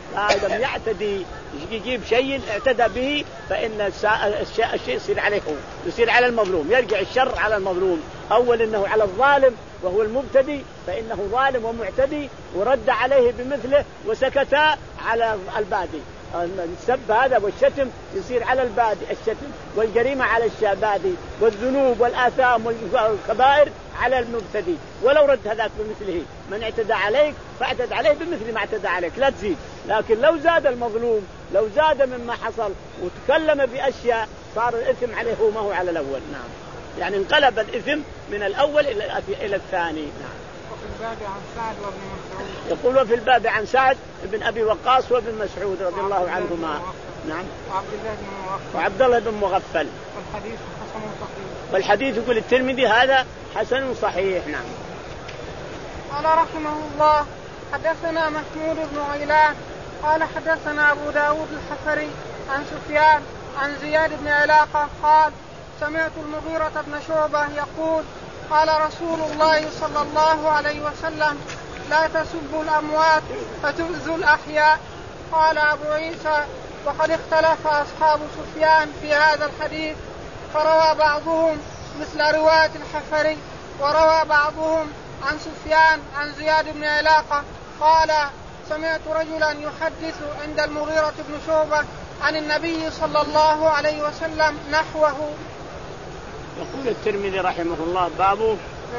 لا لم يعتدي يجيب شيء اعتدى به فإن الشيء, الشيء يصير عليه هو يصير على المظلوم، يرجع الشر على المظلوم. أول إنه على الظالم وهو المبتدي فإنه ظالم ومعتدي ورد عليه بمثله وسكتا على البادي. السب هذا والشتم يصير على البادي الشتم، والجريمة على الشابادي، والذنوب والآثام والكبائر على المبتدي. ولو رد هذاك بمثله من اعتدى عليك فاعتد عليه بمثل ما اعتدى عليك لا تزيد. لكن لو زاد المظلوم لو زاد مما حصل وتكلم بأشياء صار الإثم عليه ما هو على الأول. نعم يعني انقلب الإثم من الأول إلى إلى الثاني. نعم. وفي الباب عن سعد وابن مسعود يقول وفي الباب عن سعد بن أبي وقاص وابن مسعود رضي الله عنهما. نعم. وعبد الله بن مغفل وعبد الله بن مغفل. والحديث حسن صحيح. والحديث يقول الترمذي هذا حسن صحيح. نعم. قال رحمه الله حدثنا محمود بن غيلان قال حدثنا أبو داود الحفري عن سفيان عن زياد بن علاقة قال سمعت المغيرة بن شعبة يقول قال رسول الله صلى الله عليه وسلم لا تسبوا الأموات فتؤذوا الأحياء. قال أبو عيسى وقد اختلف أصحاب سفيان في هذا الحديث فروى بعضهم مثل رواية الحفري وروى بعضهم عن سفيان عن زياد بن علاقة قال سمعت رجلا يحدث عند المغيرة بن شعبة عن النبي صلى الله عليه وسلم نحوه. يقول الترمذي رحمه الله باب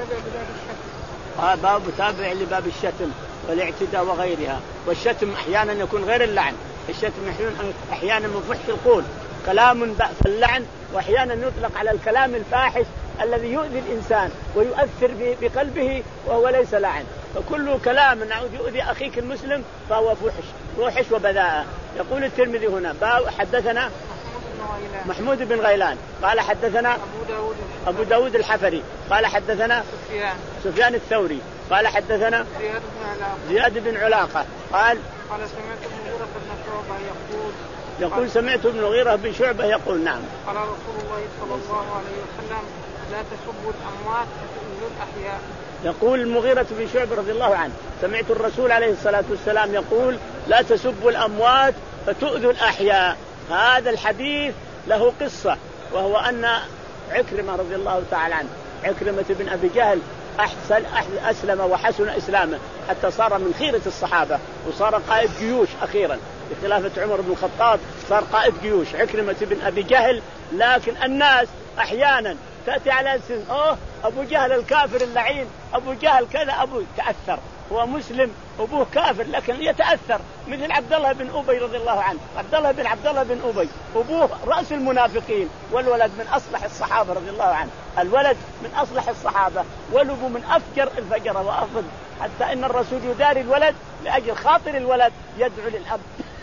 باب تابع لباب الشتم والاعتداء وغيرها. والشتم أحيانا يكون غير اللعن، الشتم أحيانا من فحش القول كلام اللعن، وأحيانا يطلق على الكلام الفاحش الذي يؤذي الإنسان ويؤثر بقلبه وهو ليس لعن. فكل كلام نعود يؤذي أخيك المسلم فهو فحش روحش وبذاءة. يقول الترمذي هنا باب حدثنا محمود بن غيلان قال حدثنا أبو داود, أبو داود الحفري قال حدثنا سفيان, سفيان الثوري قال حدثنا زياد بن علاقة, زياد بن علاقة قال قال سمعت المغيرة بن شعبة يقول يقول سمعت ابن المغيرة بن شعبة يقول نعم قال رسول الله صلى الله عليه وسلم لا تسبوا الأموات فتؤذوا الأحياء. يقول المغيرة بن شعبة رضي الله عنه سمعت الرسول عليه الصلاة والسلام يقول لا تسبوا الأموات فتؤذوا الأحياء. هذا الحديث له قصة، وهو أن عكرمة رضي الله تعالى عنه عكرمة بن أبي جهل أحسن أسلم وحسن إسلامه حتى صار من خيرة الصحابة وصار قائد جيوش أخيرا بخلافة عمر بن الخطاب، صار قائد جيوش عكرمة بن أبي جهل. لكن الناس أحيانا تأتي على سن أوه أبو جهل الكافر اللعين، أبو جهل كذا، أبو تأثر هو مسلم أبوه كافر لكن يتأثر، مثل عبد الله بن أبي رضي الله عنه. عبد الله بن عبد الله بن أبي أبوه رأس المنافقين والولد من أصلح الصحابة رضي الله عنه، الولد من أصلح الصحابة والأبو من أفجر الفجر وأفضل، حتى إن الرسول يداري الولد لأجل خاطر الولد يدعو للأب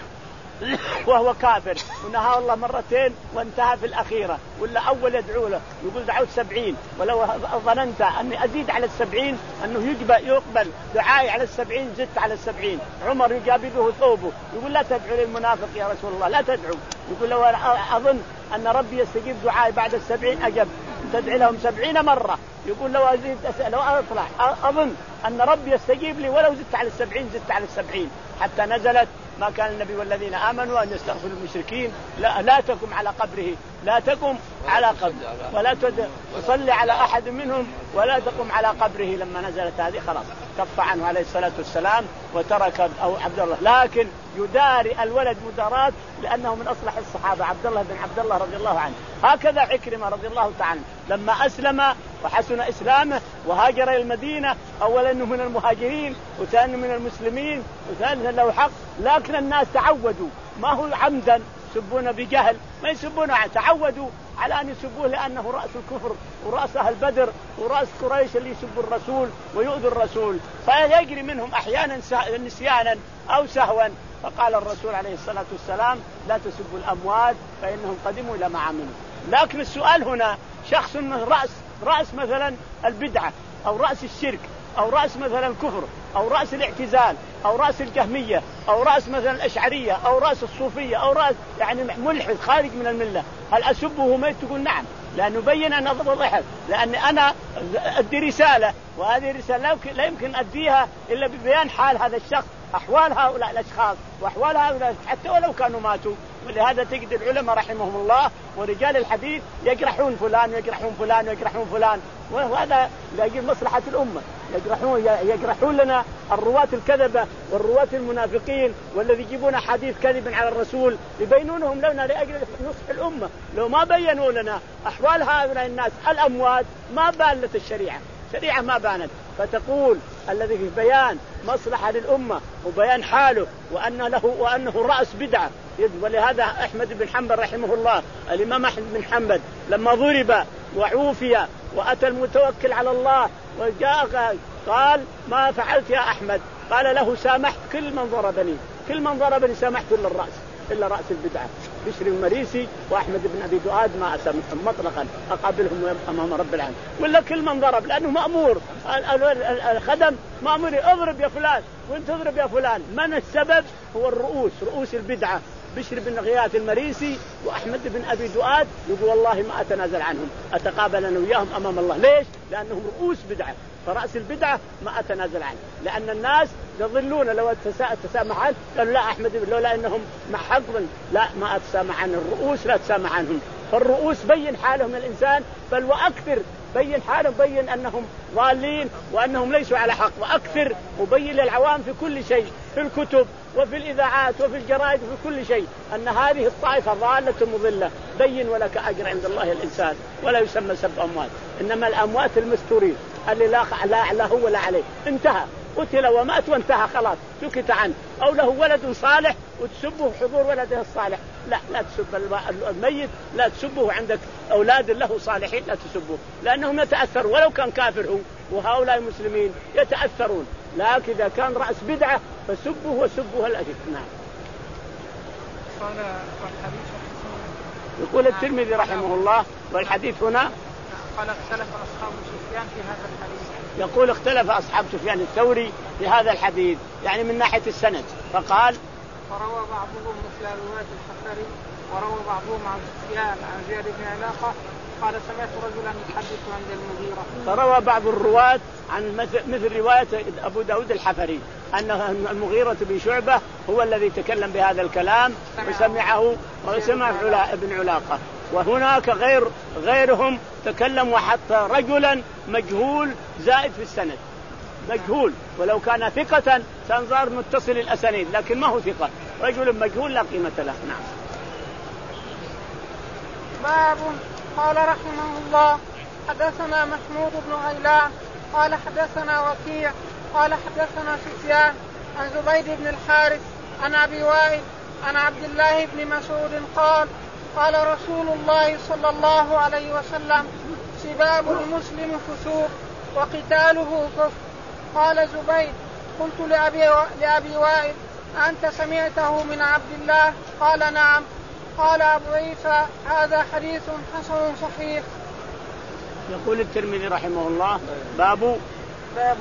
وهو كافر، ونهى الله مرتين وانتهى في الأخيرة، ولا أول يدعو له يقول دعوت سبعين، ولو ظننت أني أزيد على السبعين أنه يقبل دعائي على السبعين زدت على السبعين. عمر يجابده ثوبه يقول لا تدعو للمنافق يا رسول الله لا تدعو، يقول لو أظن أن ربي يستجيب دعائي بعد السبعين أجب تدعي لهم سبعين مرة، يقول لو أزيد لو أطلع أظن أن ربي يستجيب لي ولو زدت على السبعين زدت على السبعين، حتى نزلت ما كان النبي والذين آمنوا أن يستغفروا المشركين لا, لا تقم على قبره لا تقم على قبره ولا تصلي على أحد منهم ولا تقم على قبره. لما نزلت هذه خلاص كف عنه عليه الصلاة والسلام وترك أو عبد الله، لكن يداري الولد مدارات لأنه من أصلح الصحابة عبد الله بن عبد الله رضي الله عنه. هكذا عكرمة رضي الله تعالى لما أسلم وحسن إسلامه وهاجر إلى المدينة، أولا أنه من المهاجرين وثانيا من المسلمين وثالثا له حق، لكن الناس تعودوا ما هو عمدا يسبون بجهل، ما يسبون تعودوا على أن يسبوه لأنه رأس الكفر ورأس أهل بدر ورأس قريش اللي يسبوا الرسول ويؤذوا الرسول، فيجري منهم أحيانا نسيانا أو سهوا. فقال الرسول عليه الصلاة والسلام لا تسبوا الأموات فإنهم قدموا إلى ما عملوا. لكن السؤال هنا شخص من رأس رأس مثلا البدعة أو رأس الشرك أو رأس مثلا الكفر أو رأس الاعتزال أو رأس الجهمية أو رأس مثلا الأشعرية أو رأس الصوفية أو رأس يعني ملحد خارج من الملة، هل أسبه ميت؟ تقول نعم، لأنه بين أن ضحك، لأن أنا أدي رسالة وهذه الرسالة لا يمكن أديها إلا ببيان حال هذا الشخص أحوال هؤلاء الأشخاص وأحوال هؤلاء حتى ولو كانوا ماتوا. ولهذا تجد العلماء رحمهم الله ورجال الحديث يجرحون فلان يجرحون فلان يجرحون فلان، وهذا لأجل مصلحة الأمة. يجرحون يجرحون لنا الرواة الكذبة والرواة المنافقين والذي يجيبون حديث كذب على الرسول يبينونهم لنا لأجل نصح الأمة. لو ما بينوا لنا أحوال هؤلاء الناس الأموات ما بانت الشريعة، شريعة ما بانت. فتقول الذي في بيان مصلحة للأمة وبيان حاله وأن له وأنه رأس بدعة. ولهذا أحمد بن حنبل رحمه الله، الإمام أحمد بن حنبل لما ضرب وعوفي وأتى المتوكل على الله وجاء قال ما فعلت يا أحمد؟ قال له سامحت كل من ضربني، كل من ضربني سامحت إلا الرأس، إلا رأس البدعة بشر المريسي وأحمد بن أبي دؤاد ما أسامحهم مطلقا أقابلهم أمام رب العالمين. ولا كل من ضرب لأنه مأمور، الخدم مأمور اضرب يا فلان وانت اضرب يا فلان. من السبب؟ هو الرؤوس، رؤوس البدعة بشر بن غياث المريسي وأحمد بن أبي دؤاد. يقول والله ما أتنازل عنهم، أتقابل أنا وياهم أمام الله. ليش؟ لأنهم رؤوس بدعة، فرأس البدعة ما أتنازل عنه. لأن الناس يظلون لو تسامح عنه قالوا لا أحمد لولا إنهم محق لا ما أتسامح عن الرؤوس، لا تسامح عنهم. فالرؤوس بين حالهم الإنسان، بل وأكثر بين حالهم، بين أنهم ضالين وأنهم ليسوا على حق، وأكثر وبين للعوام في كل شيء، في الكتب وفي الإذاعات وفي الجرائد وفي كل شيء أن هذه الطائفة ضالة مضلة. بين ولك أجر عند الله الإنسان، ولا يسمى سب أموات، إنما الأموات المستورين اللي لا لا له ولا عليه، انتهى، قتل ومات وانتهى خلاص سكت عنه. أو له ولد صالح وتسبه حضور ولده الصالح، لا لا تسب الميت، لا تسبه. عندك أولاد له صالحين لا تسبه، لأنهم يتأثرون ولو كان كافر هو، وهؤلاء المسلمين يتأثرون. لكن إذا كان رأس بدعة فسبه وسبه الأجر. نعم. يقول الترمذي رحمه الله والحديث هنا قال اختلف أصحاب سفيان في هذا الحديث. يقول اختلف أصحاب سفيان الثوري في هذا الحديث، يعني من ناحية السند. فقال فروى بعضهم مثل رواية الحفري وروى بعضهم عن سفيان عن زياد بن علاقة قال سمعت رجلا يحدث عند المغيرة. فروى بعض الرواة عن مثل, مثل رواية أبو داود الحفري أن المغيرة بن شعبة هو الذي تكلم بهذا الكلام وسمعه وسمع ابن علاقة. وهناك غير غيرهم تكلموا حتى رجلا مجهول زائد في السند، مجهول ولو كان ثقة سنظر متصل الأسانيد، لكن ما هو ثقة، رجل مجهول لا قيمة له. نعم. باب. قال رحمه الله حدثنا محمود بن غيلان قال حدثنا وكيع قال حدثنا سفيان عن زبيد بن الحارث عن أبي وائل عن عبد الله بن مسعود قال قال رسول الله صلى الله عليه وسلم سباب المسلم فسوق وقتاله كفر. قال زبيد قلت لأبي, لأبي وائل أنت سمعته من عبد الله؟ قال نعم. قال أبو عيسى هذا حديث حسن صحيح. يقول الترمذي رحمه الله باب باب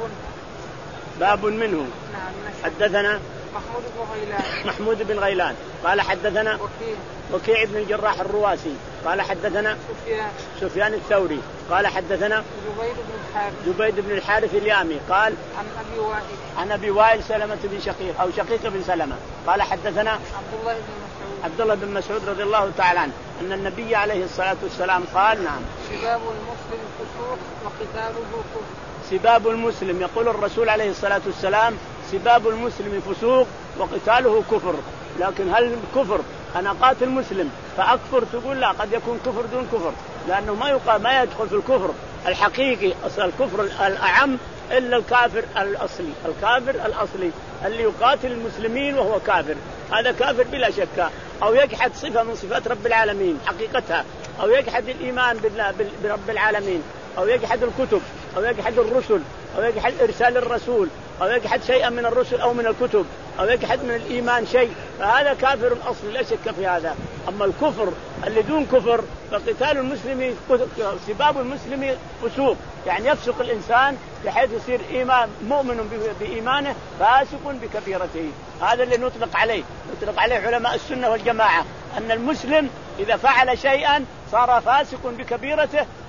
باب منه. نعم. حدثنا محمود بن غيلان محمود بن غيلان قال حدثنا وكيع وكيع بن الجراح الرواسي قال حدثنا سفيان سفيان الثوري قال حدثنا زبيد بن الحارث زبيد بن الحارث اليامي قال عن أبي وائل عن أبي وائل سلمة بن شقيق أو شقيق بن سلمة قال حدثنا عبد الله بن مسعود عبد الله بن مسعود رضي الله تعالى عنه أن النبي عليه الصلاة والسلام قال نعم سباب المسلم فسوق وقتاله كفر. سباب المسلم، يقول الرسول عليه الصلاة والسلام سباب المسلم فسوق وقتاله كفر. لكن هل كفر أنا قاتل مسلم فأكفر؟ تقول لا، قد يكون كفر دون كفر، لأنه ما يقال ما يدخل في الكفر الحقيقي أصل الكفر الأعم إلا الكافر الأصلي، الكافر الأصلي اللي يقاتل المسلمين وهو كافر، هذا كافر بلا شك، أو يجحد صفة من صفات رب العالمين حقيقتها، أو يجحد الإيمان بالله برب العالمين، أو يجحد الكتب، أو يجحد الرسل، أو يجحد إرسال الرسول، أو يجحد شيئا من الرسل أو من الكتب، أو يجحد من الإيمان شيء، فهذا كافر الأصل لا شك في هذا. أما الكفر اللي دون كفر فقتال المسلم سباب المسلم فسوق، يعني يفسق الإنسان بحيث يصير إيمان مؤمن بإيمانه فاسق بكبيرته. هذا اللي نطلق عليه نطلق عليه علماء السنة والجماعة، أن المسلم إذا فعل شيئا صار فاسق بكبيرته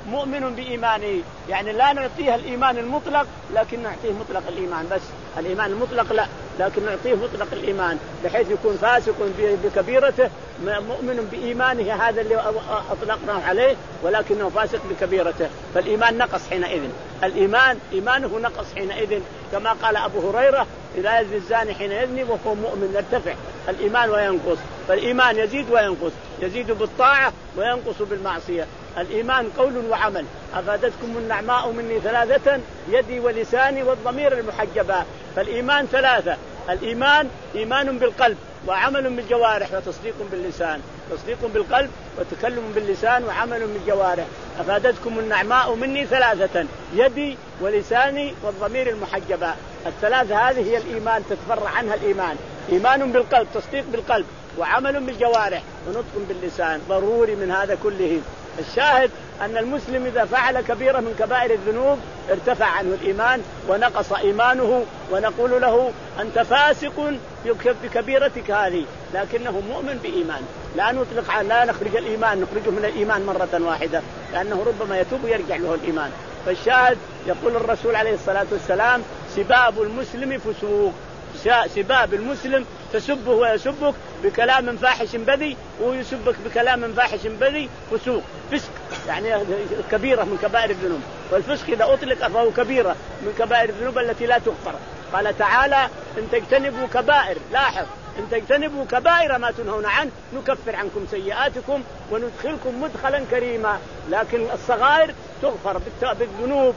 مؤمن بإيمانه، يعني لا نعطيه الإيمان المطلق لكن نعطيه مطلق الإيمان بس، الإيمان المطلق لا، لكن نعطيه مطلق الإيمان بحيث يكون فاسق بكبيرته مؤمن بإيمانه هذا اللي أطلقناه عليه ولكنه فاسق بكبيرته، فالإيمان نقص حينئذ، الإيمان إيمانه نقص حينئذ، كما قال أبو هريرة إذا يزني الزاني حين يزني وهو مؤمن يرتفع الإيمان وينقص، فالإيمان يزيد وينقص، يزيد بالطاعة وينقص بالمعصية. الإيمان قول وعمل. أفادتكم النعماء مني ثلاثة يدي ولساني والضمير المحجبة، فالإيمان ثلاثة، الإيمان إيمان بالقلب وعمل بالجوارح وتصديق باللسان، تصديق بالقلب وتكلم باللسان وعمل بالجوارح. أفادتكم النعماء مني ثلاثة يدي ولساني والضمير المحجبة، الثلاثة هذه هي الإيمان تتفرع عنها الإيمان، إيمان بالقلب تصديق بالقلب وعمل بالجوارح ونطق باللسان، ضروري من هذا كله. الشاهد أن المسلم إذا فعل كبيرة من كبائر الذنوب ارتفع عنه الإيمان ونقص إيمانه، ونقول له أنت فاسق بكبيرتك هذه لكنه مؤمن بإيمان، لا نطلق لا نخرج الإيمان نخرجه من الإيمان مرة واحدة لأنه ربما يتوب ويرجع له الإيمان. فالشاهد يقول الرسول عليه الصلاة والسلام سباب المسلم فسوق، سباب المسلم تسبه ويسبك بكلام فاحش بذي ويسبك بكلام فاحش بذي فسوق، فسق يعني كبيرة من كبائر الذنوب، والفسق إذا أطلق فهو كبيرة من كبائر الذنوب التي لا تغفر. قال تعالى إن تجتنبوا كبائر، لاحظ إن تجتنبوا كبائر ما تنهون عنه نكفر عنكم سيئاتكم وندخلكم مدخلا كريما، لكن الصغائر تغفر بالذنوب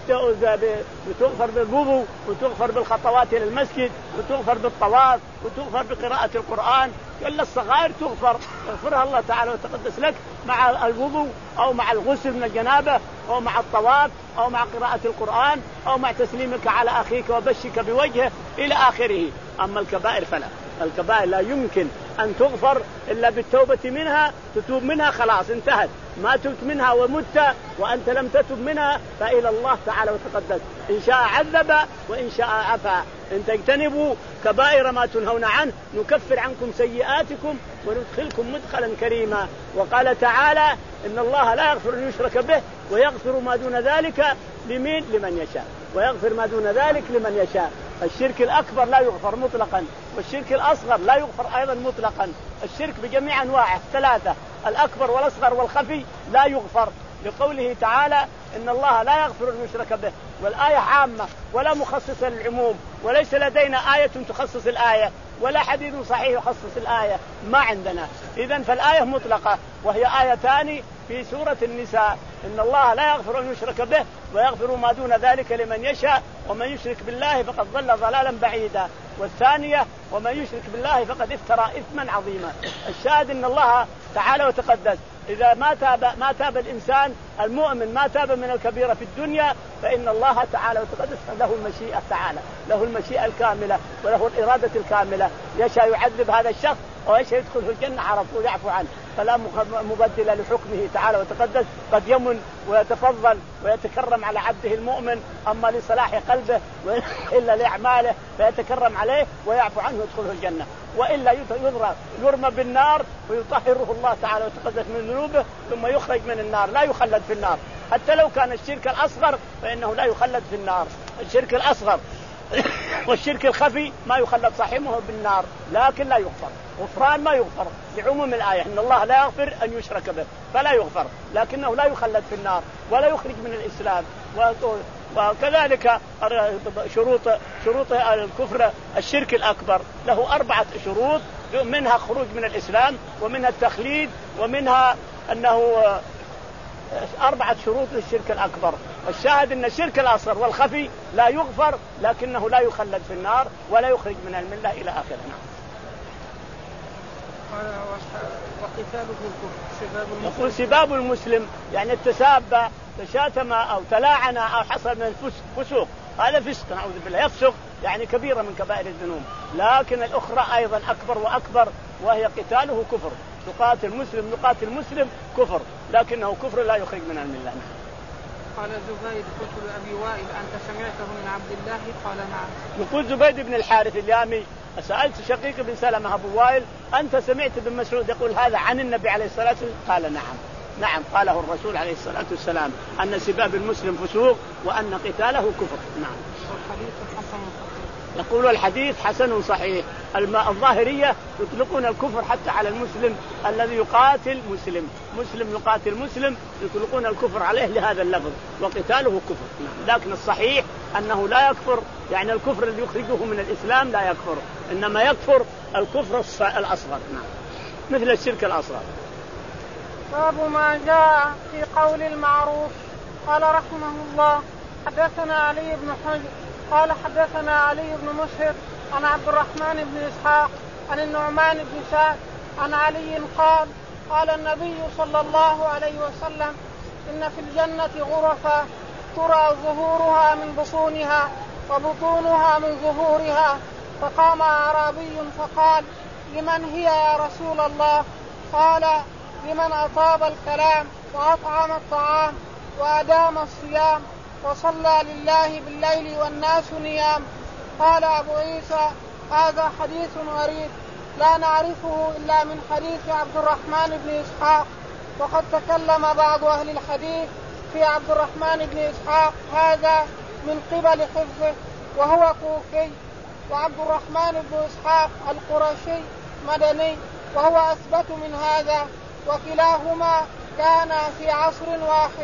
وتغفر بالوضوء وتغفر بالخطوات إلى المسجد وتغفر بالطواف وتغفر بقراءة القرآن، إلا الصغائر تغفر يغفرها الله تعالى وتقدس لك مع الوضوء أو مع الغسل من الجنابة أو مع الطواف أو مع قراءة القرآن أو مع تسليمك على أخيك وبشك بوجهه إلى آخره. أما الكبائر فلا، الكبائر لا يمكن أن تغفر إلا بالتوبة منها، تتوب منها خلاص انتهت، ما تبت منها ومت وأنت لم تتب منها فإلى الله تعالى وتقدس، إن شاء عذب وإن شاء عفا. إن تجتنبوا كبائر ما تنهون عنه نكفر عنكم سيئاتكم وندخلكم مدخلا كريما. وقال تعالى إن الله لا يغفر أن يشرك به ويغفر ما دون ذلك لمن لمن يشاء، ويغفر ما دون ذلك لمن يشاء. الشرك الأكبر لا يغفر مطلقا، والشرك الأصغر لا يغفر أيضا مطلقا، الشرك بجميع أنواعه ثلاثة، الأكبر والأصغر والخفي لا يغفر، لقوله تعالى إن الله لا يغفر أن يشرك به، والآية عامة ولا مخصصة للعموم، وليس لدينا آية تخصص الآية ولا حديث صحيح يخصص الآية، ما عندنا. إذن فالآية مطلقة، وهي آيتان في سورة النساء، إن الله لا يغفر أن يشرك به ويغفر ما دون ذلك لمن يشاء ومن يشرك بالله فقد ضل ضلالا بعيدا، والثانية ومن يشرك بالله فقد افترى إثما عظيما. الشاهد إن الله تعالى وتقدس إذا ما تاب ما تاب الإنسان المؤمن ما تاب من الكبيرة في الدنيا فإن الله تعالى وتقدس له المشيئة تعالى، له المشيئة الكاملة وله الإرادة الكاملة، يشاء يعذب هذا الشخص ويشاء يدخله الجنة عرفه ويعفو عنه، فلا مبدل لحكمه تعالى وتقدس، قد يمن ويتفضل ويتكرم على عبده المؤمن أما لصلاح قلبه إلا لأعماله فيتكرم عليه ويعفو عنه ويدخله الجنة، وإلا يضرب يرمى بالنار ويطهره الله تعالى وتقدس من ذنوبه ثم يخرج من النار، لا يخلد في النار. حتى لو كان الشرك الأصغر فإنه لا يخلد في النار، الشرك الأصغر والشرك الخفي ما يخلد صاحبه بالنار لكن لا يغفر، غفران ما يغفر لعموم الآية إن الله لا يغفر أن يشرك به فلا يغفر، لكنه لا يخلد في النار ولا يخرج من الإسلام. وكذلك شروط شروط الكفر الشرك الأكبر له أربعة شروط، منها خروج من الإسلام ومنها التخليد ومنها أنه أربعة شروط للشرك الأكبر. الشاهد أن الشرك الأصغر والخفي لا يغفر لكنه لا يخلد في النار ولا يخرج من الملة إلى آخره. يقول سباب المسلم يعني التساب تشاتم أو تلاعن أو حصل من الفسوق، هذا فسق نعوذ بالله، يفسق يعني كبيرة من كبائر الذنوب، لكن الأخرى أيضا أكبر وأكبر وهي قتاله كفر، تقاتل مسلم نقاتل مسلم كفر لكنه كفر لا يخرج من الملة. قال زبيد قلت لأبي وائل أنت سمعته من عبد الله؟ قال نعم. يقول زبيد بن الحارث اليامي سألت شقيق بن سلمة أبو وائل أنت سمعت بن مسعود يقول هذا عن النبي عليه الصلاة والسلام؟ قال نعم. نعم قاله الرسول عليه الصلاة والسلام أن سباب المسلم فسوق وأن قتاله كفر. نعم. يقول الحديث حسن صحيح. الظاهرية يطلقون الكفر حتى على المسلم الذي يقاتل مسلم، مسلم يقاتل مسلم يطلقون الكفر عليه لهذا اللفظ وقتاله كفر. لكن الصحيح أنه لا يكفر، يعني الكفر الذي يخرجه من الإسلام لا يكفر، إنما يكفر الكفر الأصغر. نعم. مثل الشرك الأصغر. باب ما جاء في قول المعروف. قال رحمه الله حدثنا علي بن حجر قال حدثنا علي بن مسهر عن عبد الرحمن بن إسحاق عن النعمان بن سعد عن علي قال قال النبي صلى الله عليه وسلم إن في الجنة غرفا ترى ظهورها من بطونها وبطونها من ظهورها. فقام أعرابي فقال لمن هي يا رسول الله؟ قال لمن أطاب الكلام وأطعم الطعام وأدام الصيام وصلى لله بالليل والناس نيام. قال أبو عيسى هذا حديث غريب لا نعرفه إلا من حديث عبد الرحمن بن إسحاق. وقد تكلم بعض أهل الحديث في عبد الرحمن بن إسحاق هذا من قبل حفظه وهو كوفي، وعبد الرحمن بن إسحاق القرشي مدني وهو أثبت من هذا، وكلاهما كان في عصر واحد.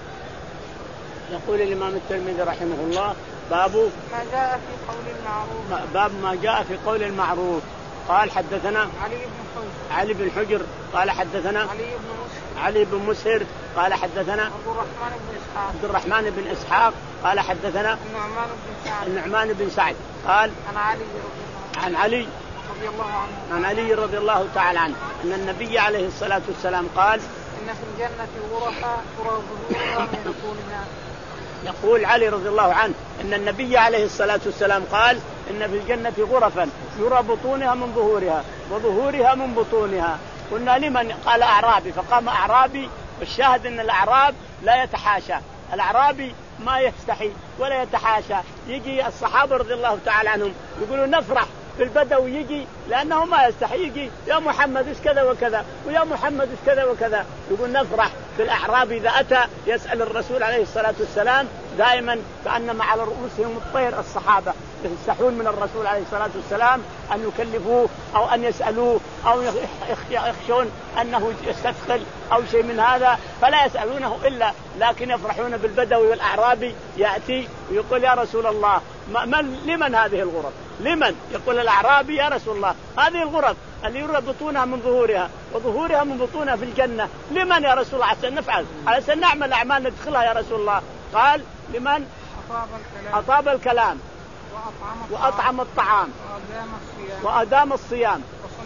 يقول الإمام الترمذي رحمه الله باب ما جاء في قول المعروف. باب ما جاء في قول المعروف. قال حدثنا علي بن حجر علي بن حجر قال حدثنا علي بن مسهر علي بن مسهر قال حدثنا عبد الرحمن بن إسحاق عبد الرحمن بن إسحاق قال حدثنا النعمان بن سعد النعمان بن سعد قال عن علي رضي عن علي رضي الله عنه عن علي رضي الله تعالى عنه أن النبي عليه الصلاة والسلام قال إن في الجنة غرفا ترى ظهورها من بطونها. يقول علي رضي الله عنه أن النبي عليه الصلاة والسلام قال إن في الجنة غرفا يرى بطونها من ظهورها وظهورها من بطونها. قلنا لمن؟ قال أعرابي. فقام أعرابي، والشاهد أن الأعراب لا يتحاشى، الأعرابي ما يستحي ولا يتحاشى. يجي الصحابة رضي الله تعالى عنهم يقولوا نفرح في البدوي يجي لأنه ما يستحي، يجي يا محمد إيش كذا وكذا ويا محمد إيش كذا وكذا، يقول نفرح في الأعراب إذا أتى يسأل الرسول عليه الصلاة والسلام دائما كأنما على رؤوسهم الطير. الصحابة يستحون من الرسول عليه الصلاة والسلام أن يكلفوه أو أن يسألوه أو يخشون أنه يستثقل أو شيء من هذا فلا يسألونه إلا، لكن يفرحون بالبدوي والأعرابي يأتي ويقول يا رسول الله من لمن هذه الغرف؟ لمن؟ يقول الأعرابي يا رسول الله هذه الغرف اللي يرى بطونها من ظهورها وظهورها من بطونها في الجنة لمن يا رسول الله؟ عشان نفعل علشان نعمل أعمال ندخلها يا رسول الله. قال لمن؟ أطاب الكلام, أطاب الكلام وأطعم, وأطعم الطعام وأدام الصيام, وأدام الصيام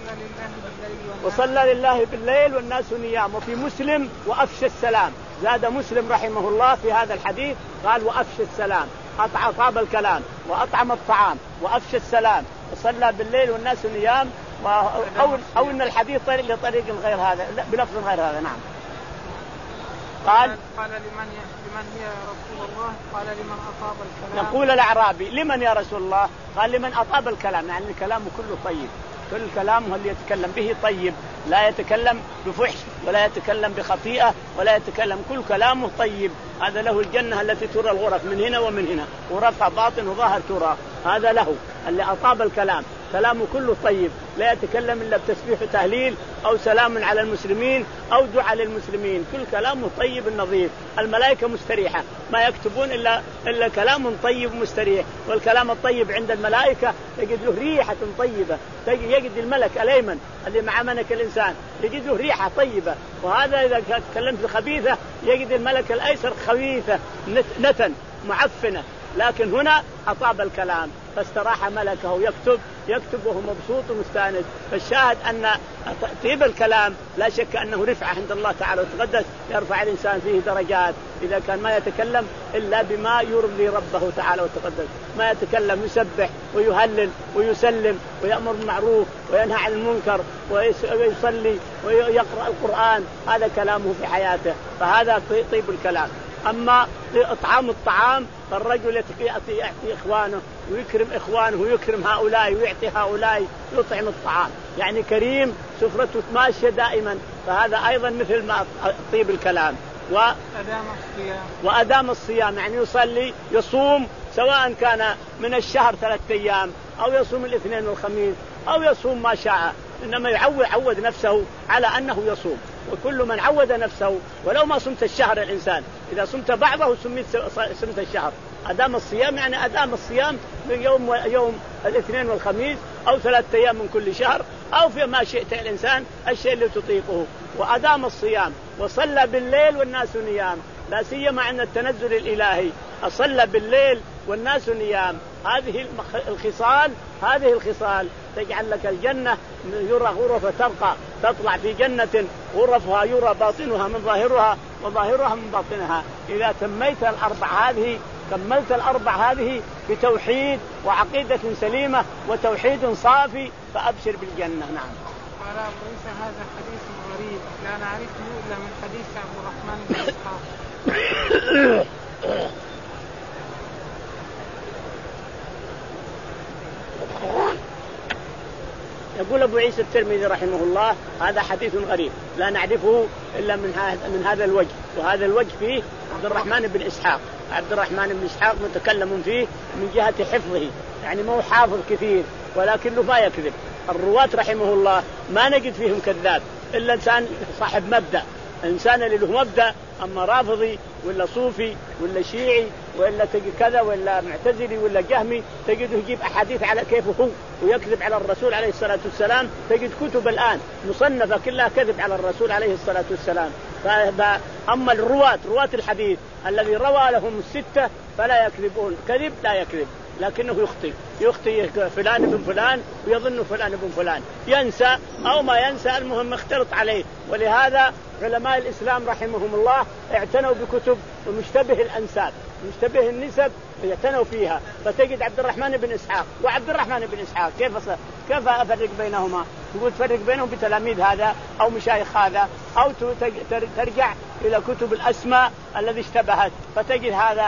وصلى لله بالليل والناس نيام. وفي مسلم وأفشى السلام، زاد مسلم رحمه الله في هذا الحديث قال وأفشى السلام، أطاب الكلام وأطعم الطعام وأفشى السلام وصلى بالليل والناس نيام. أو, أو إن الحديث طريق لطريق غير هذا بلفظ غير هذا. نعم. قال قال لمن لمن هي يا رسول الله؟ قال لمن أطاب الكلام. يقول الأعرابي لمن يا رسول الله؟ قال لمن أطاب الكلام، يعني كلامه كله طيب، كل كلامه اللي يتكلم به طيب، لا يتكلم بفحش ولا يتكلم بخطيئة ولا يتكلم، كل كلامه طيب. هذا له الجنة التي ترى الغرف من هنا ومن هنا، غرفها باطن وظاهر ترى، هذا له اللي أطاب الكلام، كلامه كله طيب، لا يتكلم إلا بتسبيح وتهليل أو سلام على المسلمين أو دعاء للمسلمين، كل كلامه طيب النظيف. الملائكة مستريحة ما يكتبون إلا إلا كلام طيب مستريح، والكلام الطيب عند الملائكة يجد له ريحة طيبة، يجد الملك الأيمن اللي مع منك الإنسان يجد له ريحة طيبة، وهذا إذا تكلمت بخبيثة يجد الملك الأيسر خبيثة نتن معفنة. لكن هنا أطاب الكلام فاستراح ملكه يكتب يكتب وهو مبسوط ومستانس. فالشاهد أن طيب الكلام لا شك أنه رفعة عند الله تعالى وتقدس، يرفع الإنسان فيه درجات إذا كان ما يتكلم إلا بما يرضي ربه تعالى وتقدس، ما يتكلم يسبح ويهلل ويسلم ويأمر بالمعروف وينهى عن المنكر ويصلي ويقرأ القرآن، هذا كلامه في حياته، فهذا طيب الكلام. أما إطعام الطعام فالرجل يأتي يأتي إخوانه ويكرم إخوانه ويكرم هؤلاء ويعطي هؤلاء يطعم الطعام، يعني كريم سفرته ماشية دائما. فهذا أيضا مثل ما طيب الكلام. و أدام الصيام وأدام الصيام يعني يصلي يصوم سواء كان من الشهر ثلاثة أيام أو يصوم الاثنين والخميس أو يصوم ما شاء، إنما يعود عود نفسه على أنه يصوم. وكل من عود نفسه ولو ما صمت الشهر الإنسان إذا صمت بعضه سميت صمت الشهر. أدام الصيام يعني أدام الصيام من يوم يوم الاثنين والخميس أو ثلاثة أيام من كل شهر أو في ما شئت الإنسان الشيء اللي تطيقه. وأدام الصيام وصلى بالليل والناس نيام، لا سيما عند التنزل الإلهي أصلى بالليل والناس نيام. هذه الخصال هذه الخصال تجعل لك الجنة يرى غرفة ترقى تطلع في جنة غرفها يرى باطنها من ظاهرها وظاهرها من باطنها. إذا تميت الأربع هذه كملت الأربع هذه بتوحيد وعقيدة سليمة وتوحيد صافي فأبشر بالجنة. نعم. قال أبو عيسى هذا حديث غريب لا نعرفه إلا من حديث عبد الرحمن بن إسحاق. يقول أبو عيسى الترمذي رحمه الله هذا حديث غريب لا نعرفه إلا من هذا من هذا الوجه، وهذا الوجه فيه عبد الرحمن بن إسحاق. عبد الرحمن بن إسحاق متكلم فيه من جهة حفظه، يعني ما هو حافظ كثير ولكنه ما يكذب. الرواة رحمه الله ما نجد فيهم كذاب إلا إنسان صاحب مبدأ، إنسان اللي له مبدأ. أما رافضي ولا صوفي ولا شيعي ولا تجد كذا ولا معتزلي ولا جهمي تجده يجيب أحاديث على كيفه هو ويكذب على الرسول عليه الصلاة والسلام. تجد كتب الآن مصنفة كلها كذب على الرسول عليه الصلاة والسلام. أما الرواة رواة الحديث الذي روى لهم الستة فلا يكذبون، كذب لا يكذب لكنه يخطئ يخطئ فلان بن فلان ويظن فلان بن فلان، ينسى أو ما ينسى، المهم اختلط عليه. ولهذا علماء الإسلام رحمهم الله اعتنوا بكتب ومشتبه الأنساب مشتبه النسب يعتنوا فيها. فتجد عبد الرحمن بن إسحاق وعبد الرحمن بن إسحاق كيف كيف أفرق بينهما؟ تقول تفرق بينهم بتلاميذ هذا أو مشايخ هذا، أو ترجع إلى كتب الأسماء الذي اشتبهت فتجد هذا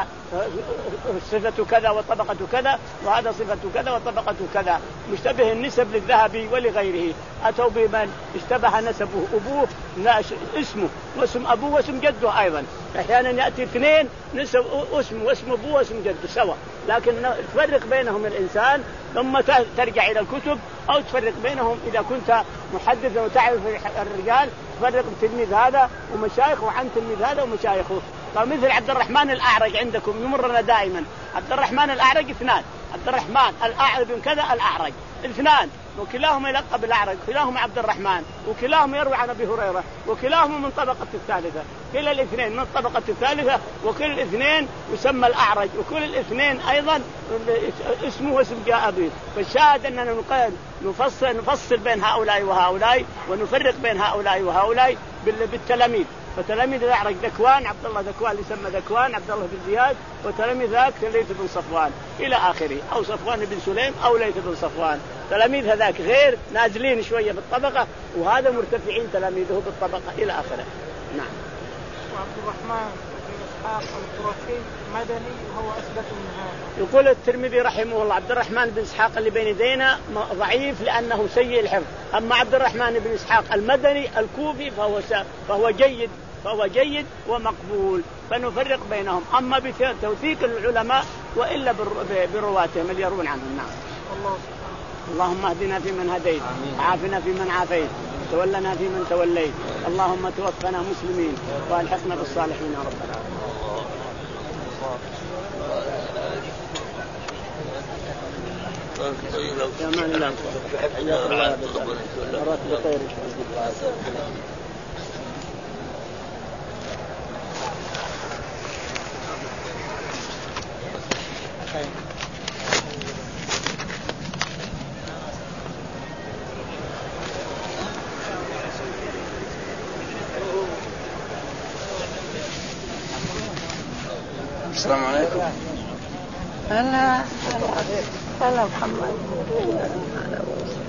صفة كذا وطبقة كذا وهذا صفة كذا وطبقة كذا. مشتبه النسب للذهبي ولغيره أتوا بمن اشتبه نسبه أبوه لا اسمه واسم أبوه واسم جده أيضا. أحيانا يأتي اثنين نسب اسم واسم أبوه واسم جده سوا، لكن تفرق بينهم الإنسان ثم ترجع إلى الكتب أو تفرق بينهم إذا كنت محدثا وتعرف الرجال تفرق تلميذ هذا ومشايخه عن تلميذ هذا ومشايخه. فمثل عبد الرحمن الأعرج عندكم يمرنا دائما، عبد الرحمن الأعرج اثنان، عبد الرحمن الأعرج كذا الأعرج اثنان، وكلاهما يلقب بالأعرج، كلاهما عبد الرحمن، وكلاهما يروي عن أبي هريرة، وكلاهما من طبقة الثالثة. كلا الاثنين من الطبقة الثالثة وكل الاثنين يسمى الأعرج، وكل الاثنين أيضا اسمه واسم جاء به. فالشاهد أننا نفصل نفصل بين هؤلاء وهؤلاء ونفرق بين هؤلاء وهؤلاء بالتلاميذ. فتلاميذ الأعرج ذكوان عبد الله ذكوان يسمى ذكوان عبد الله بن زياد، وتلاميذ ذاك ليث بن صفوان إلى آخره، أو صفوان بن سليم أو ليث بن صفوان. تلاميذ هذاك غير نازلين شوية بالطبقة، وهذا مرتفعين تلاميذه بالطبقة إلى آخره. نعم. وعبد الرحمن بن إسحاق القرشي مدني وهو أثبت من هذا. يقول الترمذي رحمه الله عبد الرحمن بن إسحاق اللي بين يدينا ضعيف لأنه سيء الحفظ، أما عبد الرحمن بن إسحاق المدني الكوفي فهو فهو جيد فهو جيد ومقبول، فنفرق بينهم. أما بتوثيق العلماء وإلا برواتهم اللي يروون عنهم. نعم. الله اللهم اهدنا فيمن هديت، عافنا فيمن عافيت، تولنا فيمن توليت، اللهم توفنا مسلمين والحقنا بالصالحين يا رب العالمين. يا مان الله حياك الله مرات بطير. السلام عليكم. هلا هلا هلا محمد.